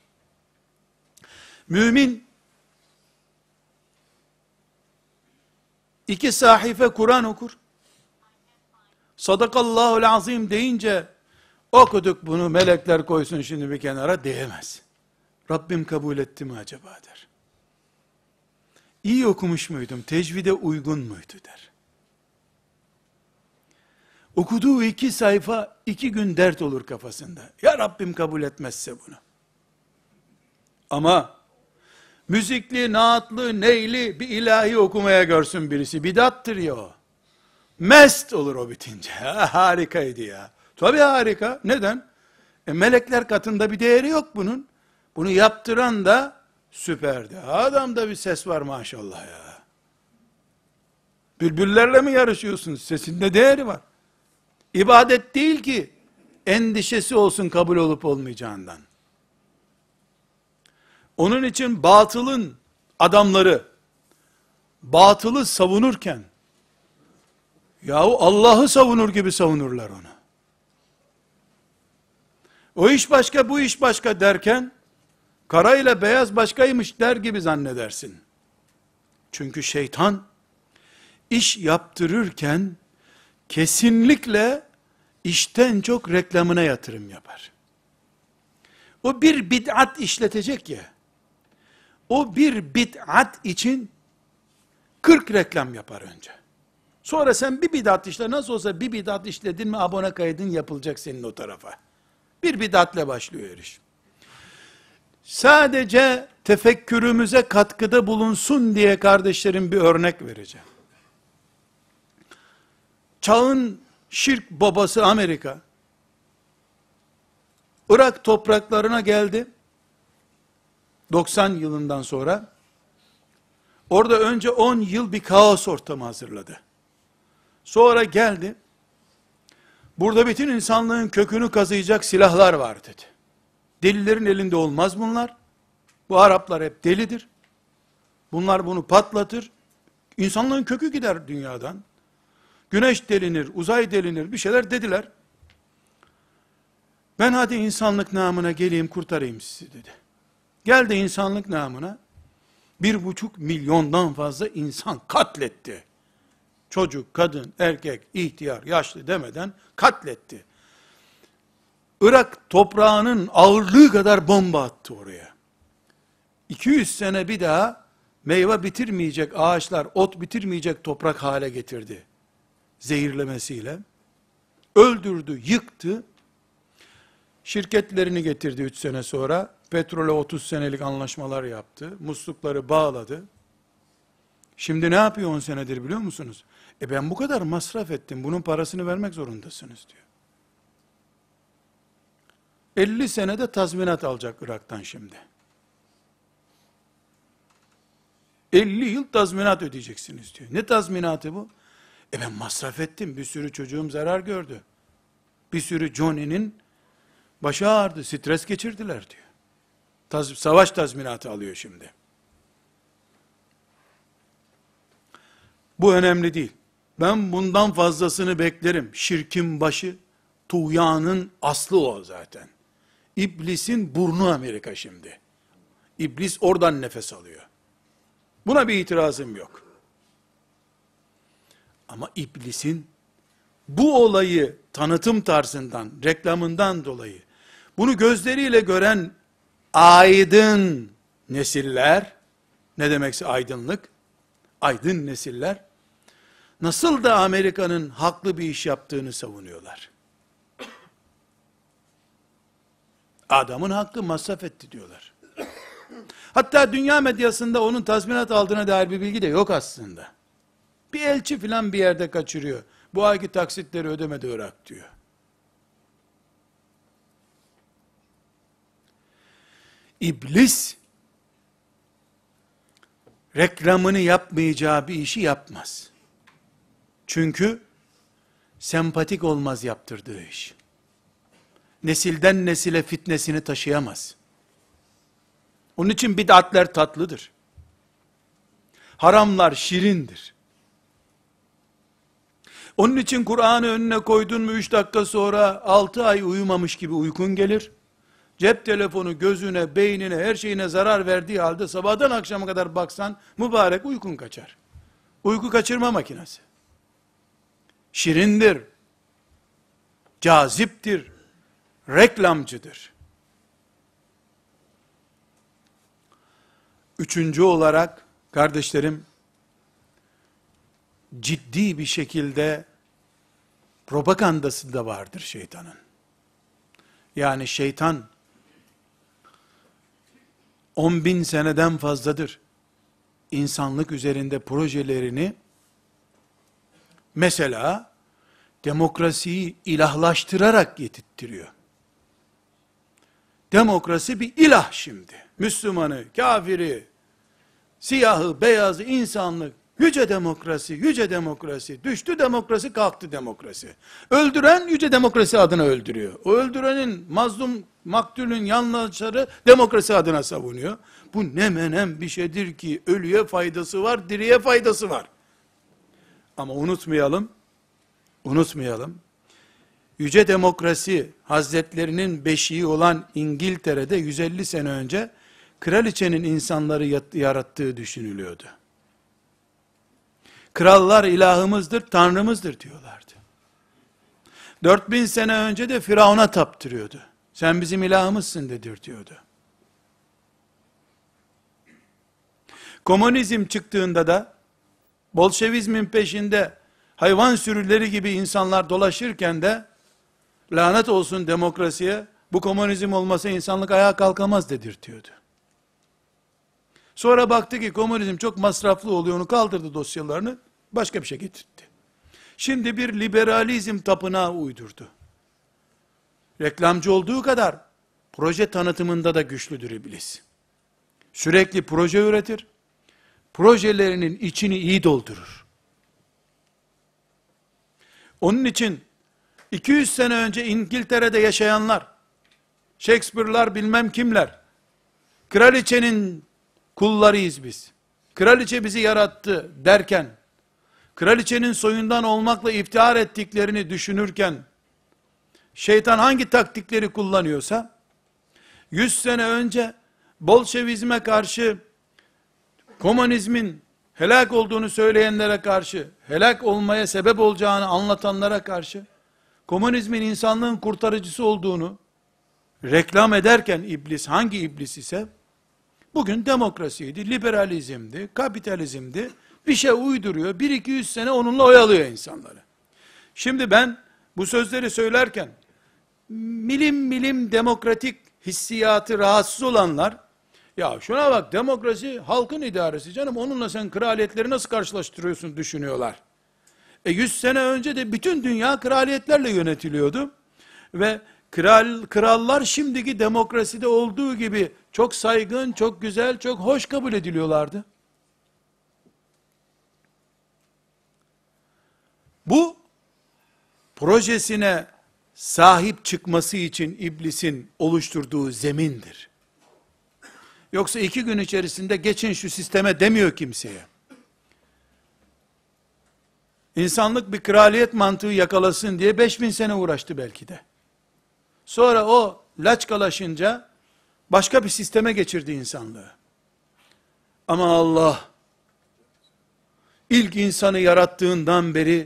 Mümin, 2 sahife Kur'an okur. Sadakallahul azim deyince, okuduk bunu, melekler koysun şimdi bir kenara diyemez. Rabbim kabul etti mi acaba der. İyi okumuş muydum, tecvide uygun muydu der. Okuduğu 2 sayfa 2 gün dert olur kafasında. Ya Rabbim kabul etmezse bunu. Ama müzikli, naatlı, neyli bir ilahi okumaya görsün birisi. Bidattır ya o. Mest olur o bitince. Harikaydı ya. Tabii harika. Neden? Melekler katında bir değeri yok bunun. Bunu yaptıran da süperdi. Adamda bir ses var maşallah ya. Bülbüllerle mi yarışıyorsunuz? Sesinde değeri var. İbadet değil ki, endişesi olsun kabul olup olmayacağından. Onun için batılın adamları, batılı savunurken, yahu Allah'ı savunur gibi savunurlar onu. O iş başka, bu iş başka derken, kara ile beyaz başkaymış der gibi zannedersin. Çünkü şeytan, iş yaptırırken, kesinlikle işten çok reklamına yatırım yapar. O bir bid'at işletecek ya, o bir bid'at için 40 reklam yapar önce. Sonra sen bir bid'at işle, nasıl olsa bir bid'at işledin mi abone kaydın yapılacak senin o tarafa. Bir bid'atle başlıyor iş. Sadece tefekkürümüze katkıda bulunsun diye kardeşlerim bir örnek vereceğim. Çağın şirk babası Amerika, Irak topraklarına geldi, 90 yılından sonra, orada önce 10 yıl bir kaos ortamı hazırladı. Sonra geldi, burada bütün insanlığın kökünü kazıyacak silahlar var dedi. Delilerin elinde olmaz bunlar, bu Araplar hep delidir, bunlar bunu patlatır, insanlığın kökü gider dünyadan, güneş delinir, uzay delinir, bir şeyler dediler. Ben hadi insanlık namına geleyim kurtarayım sizi dedi. Geldi insanlık namına, 1,5 milyondan fazla insan katletti. Çocuk, kadın, erkek, ihtiyar, yaşlı demeden katletti. Irak toprağının ağırlığı kadar bomba attı oraya. 200 sene bir daha meyve bitirmeyecek ağaçlar, ot bitirmeyecek toprak hale getirdi. Zehirlemesiyle. Öldürdü, yıktı. Şirketlerini getirdi 3 sene sonra. Petrole 30 senelik anlaşmalar yaptı. Muslukları bağladı. Şimdi ne yapıyor 10 senedir biliyor musunuz? Ben bu kadar masraf ettim. Bunun parasını vermek zorundasınız diyor. 50 senede tazminat alacak Irak'tan şimdi. 50 yıl tazminat ödeyeceksiniz diyor. Ne tazminatı bu? Ben masraf ettim, bir sürü çocuğum zarar gördü. Bir sürü Johnny'nin başı ağrıdı, stres geçirdiler diyor. Savaş tazminatı alıyor şimdi. Bu önemli değil. Ben bundan fazlasını beklerim. Şirkin başı, tuğyanın aslı o zaten. İblisin burnu Amerika şimdi. İblis oradan nefes alıyor. Buna bir itirazım yok. Ama iblisin bu olayı tanıtım tarzından, reklamından dolayı bunu gözleriyle gören aydın nesiller, ne demekse aydınlık, aydın nesiller, nasıl da Amerika'nın haklı bir iş yaptığını savunuyorlar. Adamın hakkı, masraf etti diyorlar. Hatta dünya medyasında onun tazminat aldığına dair bir bilgi de yok aslında. Bir elçi filan bir yerde kaçırıyor. Bu ayki taksitleri ödemedi Irak diyor. İblis, reklamını yapmayacağı bir işi yapmaz. Çünkü, sempatik olmaz yaptırdığı iş. Nesilden nesile fitnesini taşıyamaz. Onun için bid'atler tatlıdır. Haramlar şirindir. Onun için Kur'an'ı önüne koydun mu 3 dakika sonra 6 ay uyumamış gibi uykun gelir. Cep telefonu gözüne, beynine, her şeyine zarar verdiği halde sabahtan akşama kadar baksan mübarek uykun kaçar. Uyku kaçırma makinesi. Şirindir. Caziptir. Reklamcıdır. Üçüncü olarak kardeşlerim, ciddi bir şekilde propagandası da vardır şeytanın. Yani şeytan 10.000 seneden fazladır insanlık üzerinde projelerini, mesela demokrasiyi ilahlaştırarak getirtiyor. Demokrasi bir ilah şimdi. Müslümanı, kafiri, siyahı, beyazı, insanlık, yüce demokrasi, yüce demokrasi, düştü demokrasi, kalktı demokrasi. Öldüren yüce demokrasi adına öldürüyor. O öldürenin, mazlum, maktulün yanlışları demokrasi adına savunuyor. Bu ne menem bir şeydir ki, ölüye faydası var, diriye faydası var. Ama unutmayalım, yüce demokrasi hazretlerinin beşiği olan İngiltere'de 150 sene önce kraliçenin insanları yarattığı düşünülüyordu. Krallar ilahımızdır, tanrımızdır diyorlardı. 4000 sene önce de Firavun'a taptırıyordu. Sen bizim ilahımızsın dedirtiyordu. Komünizm çıktığında da Bolşevizmin peşinde hayvan sürüleri gibi insanlar dolaşırken de lanet olsun demokrasiye, bu komünizm olmasa insanlık ayağa kalkamaz dedirtiyordu. Sonra baktı ki komünizm çok masraflı oluyor, onu kaldırdı dosyalarını, başka bir şey getirdi. Şimdi bir liberalizm tapınağı uydurdu. Reklamcı olduğu kadar proje tanıtımında da güçlüdür iblis. Sürekli proje üretir, projelerinin içini iyi doldurur. Onun için 200 sene önce İngiltere'de yaşayanlar, Shakespeare'lar bilmem kimler, kraliçenin kullarıyız biz, kraliçe bizi yarattı derken, kraliçenin soyundan olmakla iftihar ettiklerini düşünürken, şeytan hangi taktikleri kullanıyorsa, 100 sene önce Bolşevizme karşı, komünizmin helak olduğunu söyleyenlere karşı, helak olmaya sebep olacağını anlatanlara karşı, komünizmin insanlığın kurtarıcısı olduğunu reklam ederken iblis, hangi iblis ise, bugün demokrasiydi, liberalizmdi, kapitalizmdi, bir şey uyduruyor, 1-200 sene onunla oyalıyor insanları. Şimdi ben bu sözleri söylerken, milim milim demokratik hissiyatı rahatsız olanlar, ya şuna bak, demokrasi halkın idaresi canım, onunla sen kraliyetleri nasıl karşılaştırıyorsun düşünüyorlar. 100 sene önce de bütün dünya kraliyetlerle yönetiliyordu. Ve krallar şimdiki demokraside olduğu gibi çok saygın, çok güzel, çok hoş kabul ediliyorlardı. Bu, projesine sahip çıkması için iblisin oluşturduğu zemindir. Yoksa 2 gün içerisinde geçin şu sisteme demiyor kimseye. İnsanlık bir kraliyet mantığı yakalasın diye 5000 sene uğraştı belki de. Sonra o laçkalaşınca başka bir sisteme geçirdi insanlığı. Ama Allah ilk insanı yarattığından beri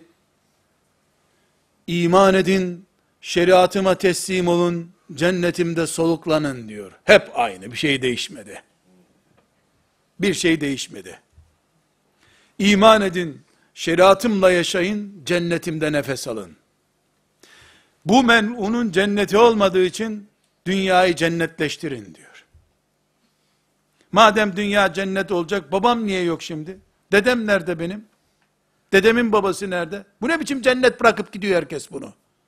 iman edin, şeriatıma teslim olun, cennetimde soluklanın diyor. Hep aynı, bir şey değişmedi. Bir şey değişmedi. İman edin, şeriatımla yaşayın, cennetimde nefes alın. Bu mel'unun cenneti olmadığı için dünyayı cennetleştirin diyor. Madem dünya cennet olacak, babam niye yok şimdi? Dedem nerede benim? Dedemin babası nerede? Bu ne biçim cennet, bırakıp gidiyor herkes bunu?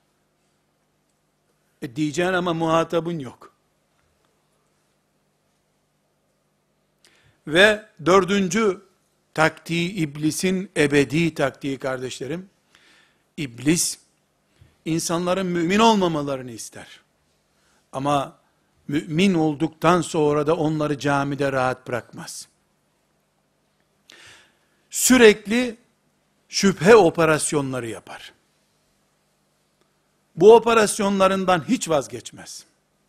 Diyeceksin ama muhatabın yok. Ve 4. taktiği, iblisin ebedi taktiği kardeşlerim. İblis, insanların mümin olmamalarını ister. Ama mümin olduktan sonra da onları camide rahat bırakmaz. Sürekli şüphe operasyonları yapar. Bu operasyonlarından hiç vazgeçmez.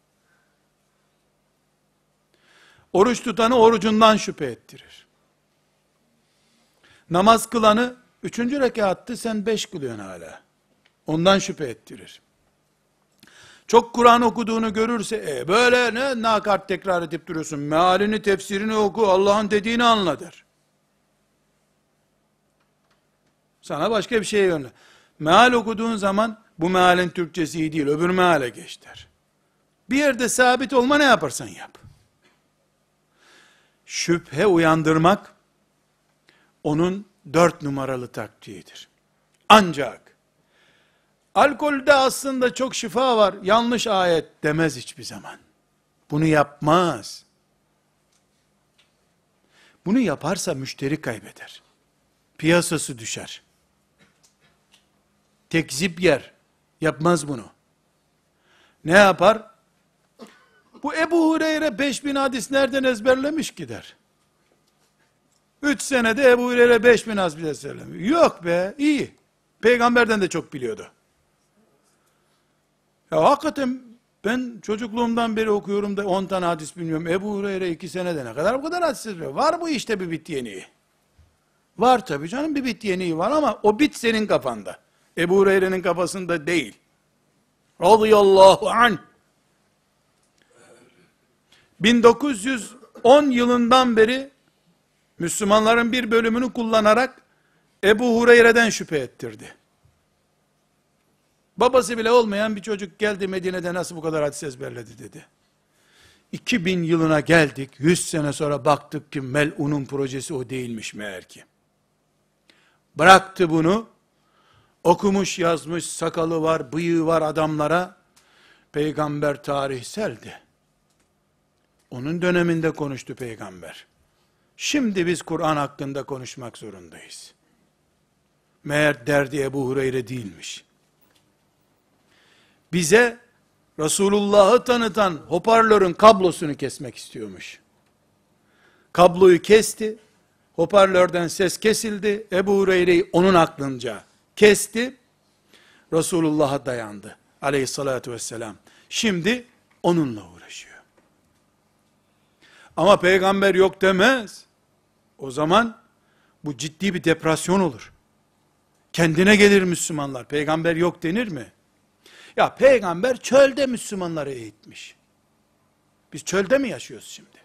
Oruç tutanı orucundan şüphe ettirir. Namaz kılanı 3. rekattı, sen 5 kılıyorsun hala. Ondan şüphe ettirir. Çok Kur'an okuduğunu görürse, böyle ne nakart tekrar edip duruyorsun, mealini, tefsirini oku, Allah'ın dediğini anla der. Sana başka bir şeye yönler. Meal okuduğun zaman, bu mealin Türkçesi iyi değil, öbür meale geç der. Bir yerde sabit olma, ne yaparsan yap. Şüphe uyandırmak, onun 4 numaralı taktiğidir. Ancak, alkolde aslında çok şifa var, yanlış ayet demez hiçbir zaman. Bunu yapmaz. Bunu yaparsa müşteri kaybeder. Piyasası düşer. Tekzip yer. Yapmaz bunu. Ne yapar? Bu Ebu Hureyre 5000 hadis nereden ezberlemiş ki der. 3 senede Ebu Hureyre 5000 hadis ezberlemiş. Yok be, iyi. Peygamberden de çok biliyordu. Ya hakikaten ben çocukluğumdan beri okuyorum da 10 tane hadis bilmiyorum. Ebu Hureyre 2 senede ne kadar bu kadar hadis ezberlemiş. Var bu işte bir bit yeniği. Var tabii canım, bir bit yeniği var ama o bit senin kafanda. Ebu Hureyre'nin kafasında değil. Radıyallahu anh. 1910 yılından beri Müslümanların bir bölümünü kullanarak Ebu Hureyre'den şüphe ettirdi. Babası bile olmayan bir çocuk geldi Medine'de, nasıl bu kadar hadis ezberledi dedi. 2000 yılına geldik, 100 sene sonra baktık ki mel'unun projesi o değilmiş meğer ki. Bıraktı bunu, okumuş yazmış, sakalı var, bıyığı var adamlara, peygamber tarihseldi. Onun döneminde konuştu peygamber. Şimdi biz Kur'an hakkında konuşmak zorundayız. Meğer derdi Ebu Hureyre değilmiş. Bize Resulullah'ı tanıtan hoparlörün kablosunu kesmek istiyormuş. Kabloyu kesti, hoparlörden ses kesildi, Ebu Hureyre'yi onun aklınca kesti, Resulullah'a dayandı aleyhissalatü vesselam. Şimdi onunla uğraşıyor. Ama peygamber yok demez. O zaman bu ciddi bir depresyon olur. Kendine gelir Müslümanlar. Peygamber yok denir mi? Ya peygamber çölde Müslümanları eğitmiş. Biz çölde mi yaşıyoruz şimdi?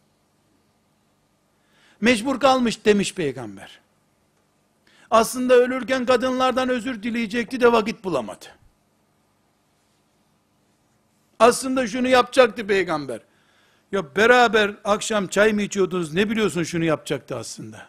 Mecbur kalmış demiş peygamber. Aslında ölürken kadınlardan özür dileyecekti de vakit bulamadı. Aslında şunu yapacaktı peygamber. Ya beraber akşam çay mı içiyordunuz, ne biliyorsun şunu yapacaktı aslında.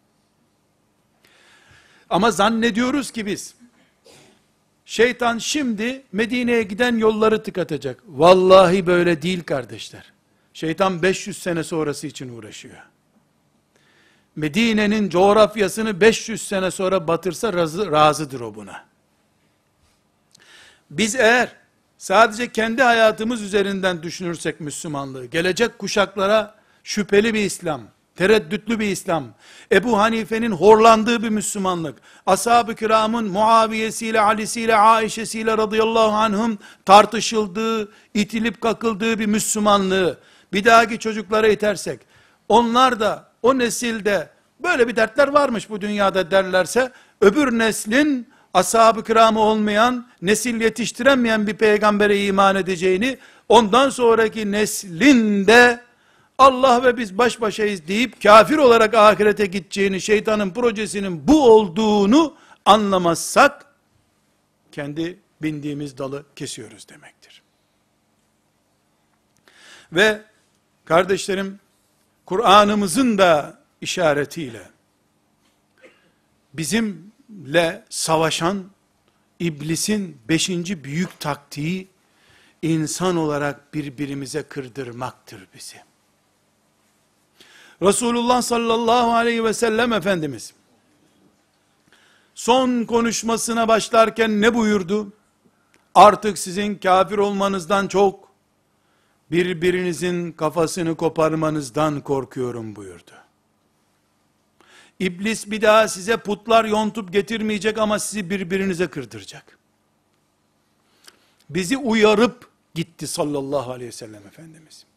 Ama zannediyoruz ki biz, şeytan şimdi Medine'ye giden yolları tıkatacak. Vallahi böyle değil kardeşler. Şeytan 500 sene sonrası için uğraşıyor. Medine'nin coğrafyasını 500 sene sonra batırsa razıdır o buna. Biz eğer sadece kendi hayatımız üzerinden düşünürsek Müslümanlığı, gelecek kuşaklara şüpheli bir İslam, tereddütlü bir İslam, Ebu Hanife'nin horlandığı bir Müslümanlık, ashab-ı kiramın Muaviyesiyle, Ali'siyle, Aişesiyle radıyallahu anhum tartışıldığı, itilip kakıldığı bir Müslümanlığı bir dahaki çocuklara itersek, onlar da o nesilde böyle bir dertler varmış bu dünyada derlerse, öbür neslin ashab-ı kiramı olmayan, nesil yetiştiremeyen bir peygambere iman edeceğini, ondan sonraki neslin de Allah ve biz baş başayız deyip kafir olarak ahirete gideceğini, şeytanın projesinin bu olduğunu anlamazsak, kendi bindiğimiz dalı kesiyoruz demektir. Ve kardeşlerim, Kur'an'ımızın da işaretiyle, bizimle savaşan iblisin 5. büyük taktiği, insan olarak birbirimize kırdırmaktır bizi. Resulullah sallallahu aleyhi ve sellem Efendimiz, son konuşmasına başlarken ne buyurdu? Artık sizin kafir olmanızdan çok, birbirinizin kafasını koparmanızdan korkuyorum buyurdu. İblis bir daha size putlar yontup getirmeyecek ama sizi birbirinize kırdıracak. Bizi uyarıp gitti sallallahu aleyhi ve sellem Efendimiz.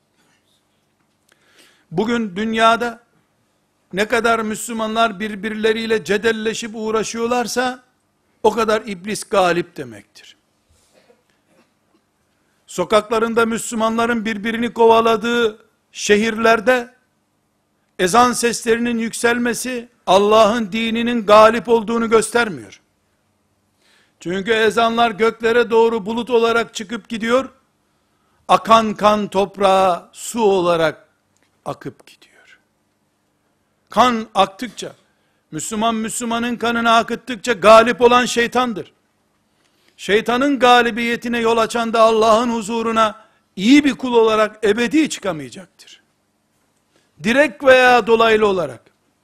Bugün dünyada ne kadar Müslümanlar birbirleriyle cedelleşip uğraşıyorlarsa, o kadar iblis galip demektir. Sokaklarında Müslümanların birbirini kovaladığı şehirlerde, ezan seslerinin yükselmesi, Allah'ın dininin galip olduğunu göstermiyor. Çünkü ezanlar göklere doğru bulut olarak çıkıp gidiyor, akan kan toprağa su olarak akıp gidiyor. Kan aktıkça, Müslümanın kanını akıttıkça galip olan şeytandır. Şeytanın galibiyetine yol açan da Allah'ın huzuruna iyi bir kul olarak ebedi çıkamayacaktır. Direkt veya dolaylı olarak.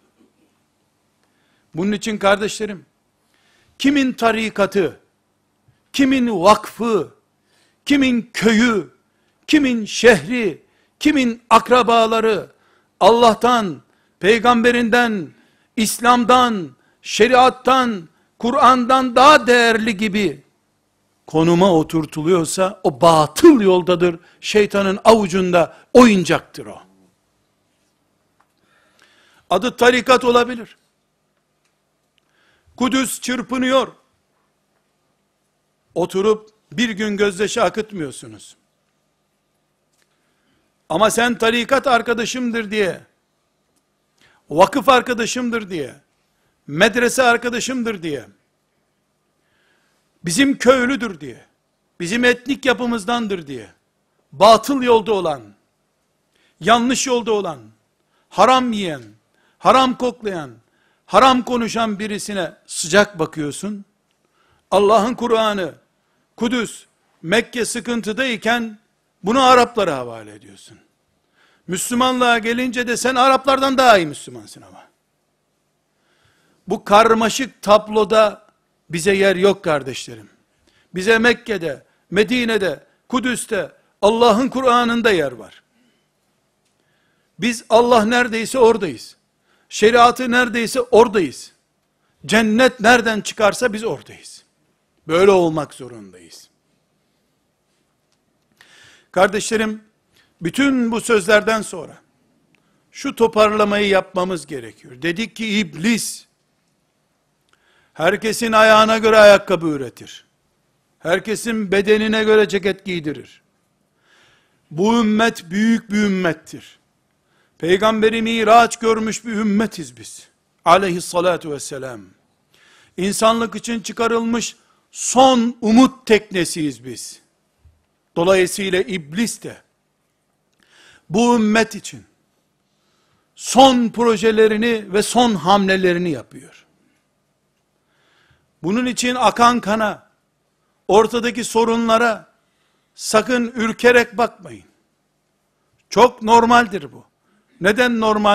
Bunun için kardeşlerim, kimin tarikatı, kimin vakfı, kimin köyü, kimin şehri, kimin akrabaları, Allah'tan, peygamberinden, İslam'dan, şeriattan, Kur'an'dan daha değerli gibi konuma oturtuluyorsa, o batıl yoldadır, şeytanın avucunda oyuncaktır o. Adı tarikat olabilir. Kudüs çırpınıyor. Oturup bir gün gözyaşı akıtmıyorsunuz. Ama sen tarikat arkadaşımdır diye, vakıf arkadaşımdır diye, medrese arkadaşımdır diye, bizim köylüdür diye, bizim etnik yapımızdandır diye, batıl yolda olan, yanlış yolda olan, haram yiyen, haram koklayan, haram konuşan birisine sıcak bakıyorsun. Allah'ın Kur'an'ı, Kudüs, Mekke sıkıntıdayken bunu Araplara havale ediyorsun. Müslümanlığa gelince de sen Araplardan daha iyi Müslümansın ama. Bu karmaşık tabloda bize yer yok kardeşlerim. Bize Mekke'de, Medine'de, Kudüs'te, Allah'ın Kur'an'ında yer var. Biz Allah neredeyse oradayız. Şeriatı neredeyse oradayız. Cennet nereden çıkarsa biz oradayız. Böyle olmak zorundayız. Kardeşlerim, bütün bu sözlerden sonra şu toparlamayı yapmamız gerekiyor. Dedik ki iblis herkesin ayağına göre ayakkabı üretir. Herkesin bedenine göre ceket giydirir. Bu ümmet büyük bir ümmettir. Peygamberi miraç görmüş bir ümmetiz biz. Aleyhissalatu vesselam. İnsanlık için çıkarılmış son umut teknesiyiz biz. Dolayısıyla iblis de bu ümmet için son projelerini ve son hamlelerini yapıyor. Bunun için akan kana, ortadaki sorunlara sakın ürkerek bakmayın. Çok normaldir bu. Neden normaldir?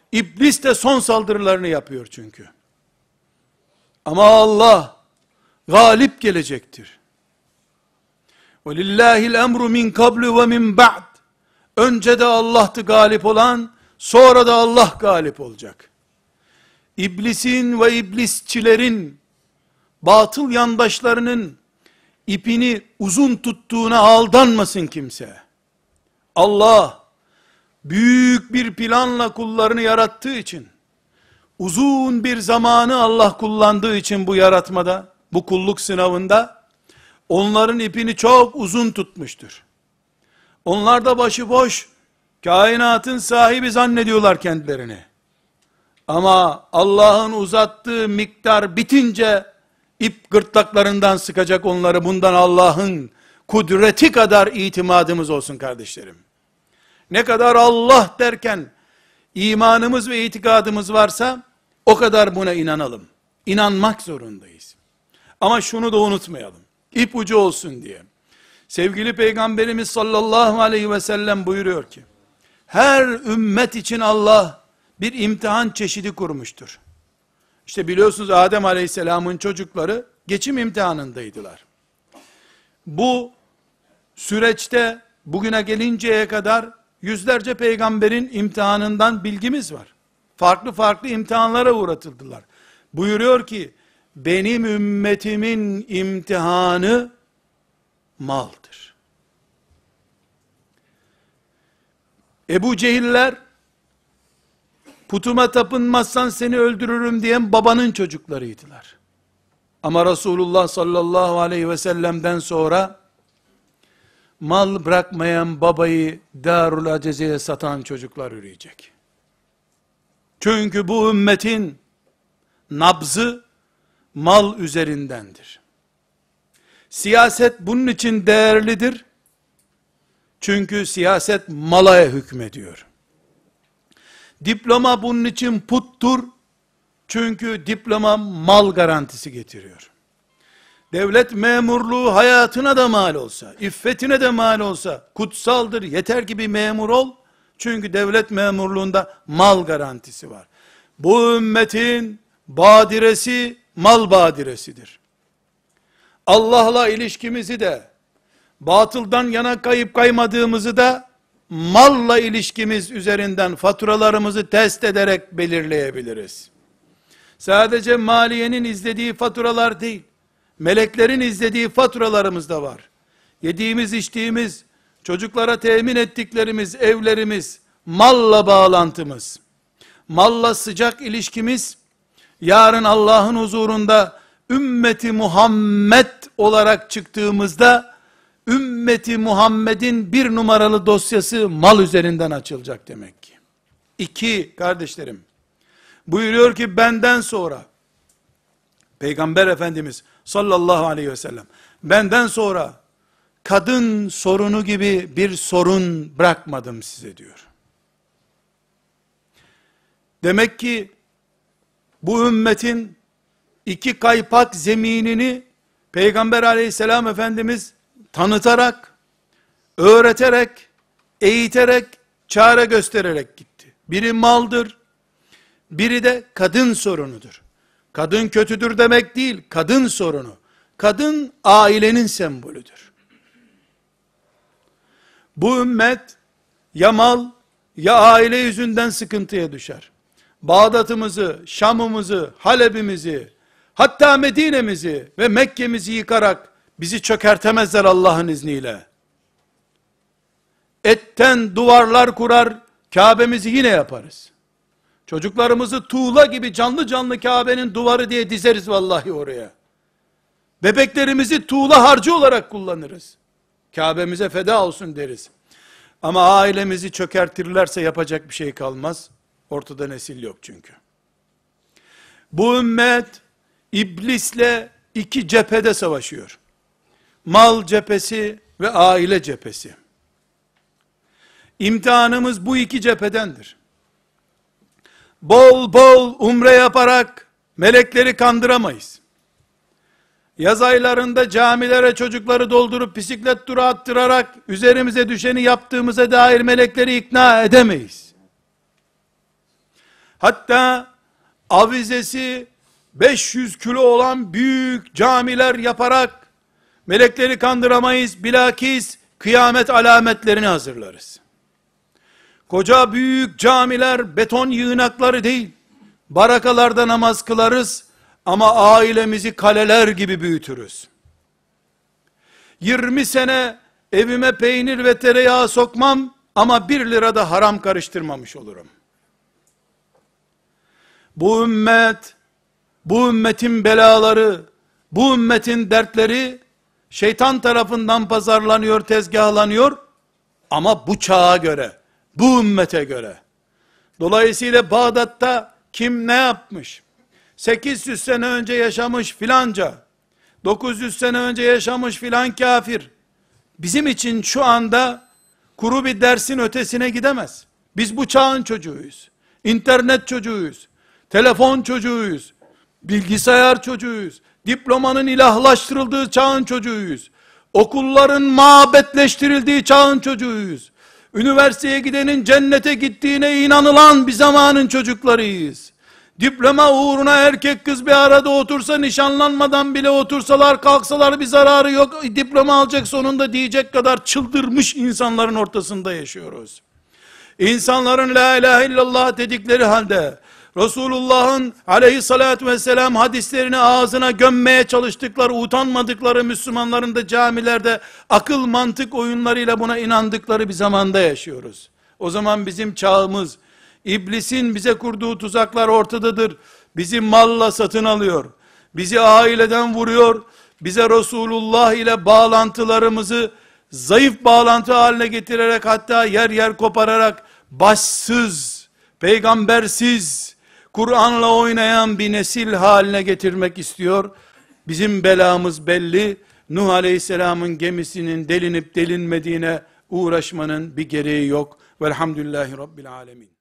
İblis de son saldırılarını yapıyor çünkü. Ama Allah galip gelecektir. وَلِلَّهِ الْاَمْرُ مِنْ قَبْلُ وَمِنْ بَعْدِ. Önce de Allah'tı galip olan, sonra da Allah galip olacak. İblisin ve iblisçilerin, batıl yandaşlarının ipini uzun tuttuğuna aldanmasın kimse. Allah, büyük bir planla kullarını yarattığı için, uzun bir zamanı Allah kullandığı için bu yaratmada, bu kulluk sınavında, onların ipini çok uzun tutmuştur. Onlar da başıboş, kainatın sahibi zannediyorlar kendilerini. Ama Allah'ın uzattığı miktar bitince, ip gırtlaklarından sıkacak onları. Bundan Allah'ın kudreti kadar itimadımız olsun kardeşlerim. Ne kadar Allah derken, imanımız ve itikadımız varsa, o kadar buna inanalım. İnanmak zorundayız. Ama şunu da unutmayalım. İpucu olsun diye. Sevgili Peygamberimiz sallallahu aleyhi ve sellem buyuruyor ki, her ümmet için Allah bir imtihan çeşidi kurmuştur. İşte biliyorsunuz Adem aleyhisselamın çocukları geçim imtihanındaydılar. Bu süreçte bugüne gelinceye kadar yüzlerce peygamberin imtihanından bilgimiz var. Farklı farklı imtihanlara uğratıldılar. Buyuruyor ki, benim ümmetimin imtihanı maldır. Ebu Cehiller, putuma tapınmazsan seni öldürürüm diyen babanın çocuklarıydılar. Ama Resulullah sallallahu aleyhi ve sellem'den sonra, mal bırakmayan babayı Darul Aceze'ye satan çocuklar üreyecek. Çünkü bu ümmetin nabzı mal üzerindendir. Siyaset bunun için değerlidir. Çünkü siyaset mala hükmediyor. Diploma bunun için puttur. Çünkü diploma mal garantisi getiriyor. Devlet memurluğu hayatına da mal olsa, iffetine de mal olsa kutsaldır. Yeter ki bir memur ol. Çünkü devlet memurluğunda mal garantisi var. Bu ümmetin badiresi mal badiresidir. Allah'la ilişkimizi de, batıldan yana kayıp kaymadığımızı da, malla ilişkimiz üzerinden faturalarımızı test ederek belirleyebiliriz. Sadece maliyenin izlediği faturalar değil, meleklerin izlediği faturalarımız da var. Yediğimiz, içtiğimiz, çocuklara temin ettiklerimiz, evlerimiz, malla bağlantımız, malla sıcak ilişkimiz, yarın Allah'ın huzurunda, ümmeti Muhammed olarak çıktığımızda, ümmeti Muhammed'in bir numaralı dosyası mal üzerinden açılacak demek ki. 2 kardeşlerim, buyuruyor ki benden sonra, Peygamber Efendimiz sallallahu aleyhi ve sellem, benden sonra, kadın sorunu gibi bir sorun bırakmadım size diyor. Demek ki, bu ümmetin 2 kaypak zeminini, Peygamber aleyhisselam Efendimiz, tanıtarak, öğreterek, eğiterek, çare göstererek gitti. Biri maldır, biri de kadın sorunudur. Kadın kötüdür demek değil, kadın sorunu. Kadın ailenin sembolüdür. Bu ümmet ya mal ya aile yüzünden sıkıntıya düşer. Bağdat'ımızı, Şam'ımızı, Halep'imizi, hatta Medine'mizi ve Mekke'mizi yıkarak bizi çökertemezler Allah'ın izniyle. Etten duvarlar kurar, Kabe'mizi yine yaparız. Çocuklarımızı tuğla gibi canlı canlı Kabe'nin duvarı diye dizeriz vallahi oraya. Bebeklerimizi tuğla harcı olarak kullanırız. Kabe'mize feda olsun deriz. Ama ailemizi çökertirlerse yapacak bir şey kalmaz. Ortada nesil yok çünkü. Bu ümmet iblisle 2 cephede savaşıyor. Mal cephesi ve aile cephesi. İmtihanımız bu 2 cephedendir. Bol bol umre yaparak melekleri kandıramayız. Yaz aylarında camilere çocukları doldurup bisiklet turu attırarak üzerimize düşeni yaptığımıza dair melekleri ikna edemeyiz. Hatta avizesi 500 kilo olan büyük camiler yaparak melekleri kandıramayız, bilakis kıyamet alametlerini hazırlarız. Koca büyük camiler beton yığınakları değil, barakalarda namaz kılarız ama ailemizi kaleler gibi büyütürüz. 20 sene evime peynir ve tereyağı sokmam ama 1 lira da haram karıştırmamış olurum. Bu ümmet, bu ümmetin belaları, bu ümmetin dertleri şeytan tarafından pazarlanıyor, tezgahlanıyor ama bu çağa göre, bu ümmete göre. Dolayısıyla Bağdat'ta kim ne yapmış? 800 sene önce yaşamış filanca, 900 sene önce yaşamış filan kafir, bizim için şu anda kuru bir dersin ötesine gidemez. Biz bu çağın çocuğuyuz. İnternet çocuğuyuz. Telefon çocuğuyuz. Bilgisayar çocuğuyuz. Diplomanın ilahlaştırıldığı çağın çocuğuyuz. Okulların mabetleştirildiği çağın çocuğuyuz. Üniversiteye gidenin cennete gittiğine inanılan bir zamanın çocuklarıyız. Diploma uğruna erkek kız bir arada otursa, nişanlanmadan bile otursalar, kalksalar bir zararı yok, diploma alacak sonunda diyecek kadar çıldırmış insanların ortasında yaşıyoruz. İnsanların la ilahe illallah dedikleri halde, Resulullah'ın aleyhissalatü vesselam hadislerini ağzına gömmeye çalıştıkları, utanmadıkları Müslümanların da camilerde akıl mantık oyunlarıyla buna inandıkları bir zamanda yaşıyoruz. O zaman bizim çağımız, İblisin bize kurduğu tuzaklar ortadadır. Bizi malla satın alıyor. Bizi aileden vuruyor. Bize Resulullah ile bağlantılarımızı zayıf bağlantı haline getirerek, hatta yer yer kopararak başsız, peygambersiz, Kur'an'la oynayan bir nesil haline getirmek istiyor. Bizim belamız belli. Nuh Aleyhisselam'ın gemisinin delinip delinmediğine uğraşmanın bir gereği yok. Velhamdülillahi Rabbil Alemin.